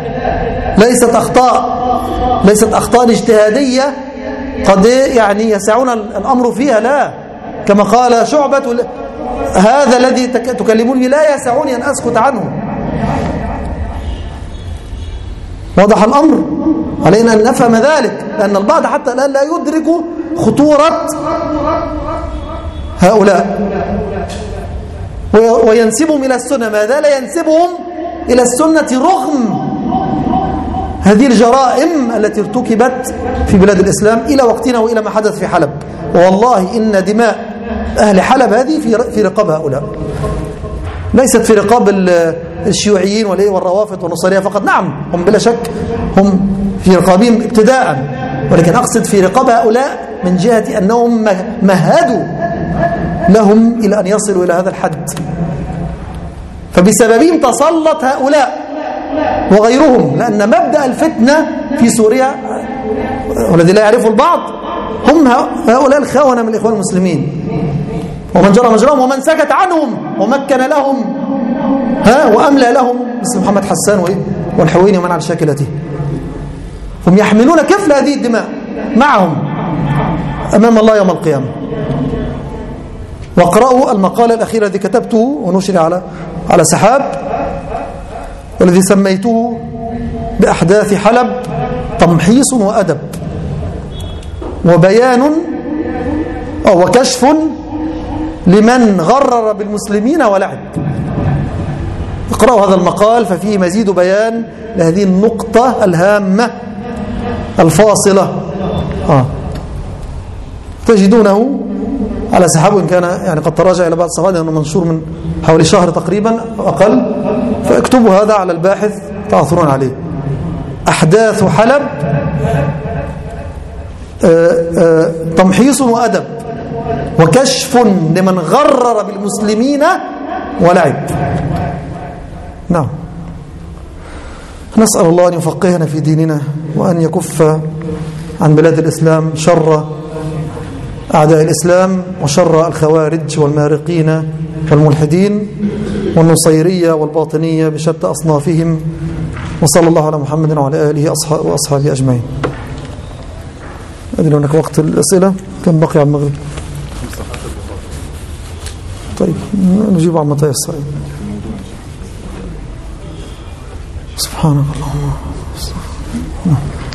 ليست أخطاء اجتهادية قد يعني يسعون الأمر فيها. لا، كما قال شعبة: هذا الذي تكلموني لا يسعني أن أسكت عنه. واضح الأمر؟ علينا أن نفهم ذلك، لأن البعض حتى الآن لا يدرك خطورة هؤلاء وينسبهم إلى السنة. ماذا لا ينسبهم إلى السنة رغم هذه الجرائم التي ارتكبت في بلاد الإسلام إلى وقتنا وإلى ما حدث في حلب. والله إن دماء أهل حلب هذه في رقاب هؤلاء، ليست في رقاب الشيوعيين والروافض والنصارية فقط. نعم، هم بلا شك هم في رقابهم ابتداء، ولكن أقصد في رقاب هؤلاء من جهة أنهم مهدوا لهم إلى أن يصلوا إلى هذا الحد، فبسببهم تسلط هؤلاء وغيرهم. لأن مبدأ الفتنة في سوريا والذي لا يعرفه البعض هم هؤلاء الخونة من الإخوان المسلمين، ومن جرى مجراهم ومن سكت عنهم ومكن لهم وأملى لهم مثل محمد حسان والحويني ومن على شاكلته. هم يحملون كفل هذه الدماء معهم أمام الله يوم القيامة. واقرأوا المقالة الأخيرة الذي كتبته ونشر على سحاب، والذي سميته بأحداث حلب تمحيص وأدب وبيان وكشف لمن غرر بالمسلمين ولعب. اقرأوا هذا المقال ففيه مزيد بيان لهذه النقطة الهامة الفاصلة. تجدونه على سحاب، وإن كان يعني قد تراجع إلى بعض الصفحات لأنه منشور من حوالي شهر تقريبا أقل، فاكتبوا هذا على الباحث تعثرون عليه. أحداث حلب تمحيص وأدب وكشف لمن غرر بالمسلمين ولعب. نعم، نسأل الله أن يفقهنا في ديننا وأن يكف عن بلاد الإسلام شر أعداء الإسلام وشر الخوارج والمارقين والملحدين والنصيرية والباطنية بشتى أصنافهم. وصلى الله على محمد وعلى آله وأصحابه أجمعين. أدري هناك وقت الأسئلة، كم بقي على المغرب؟ طيب نجيب عن متى يسر. سبحانك اللهم.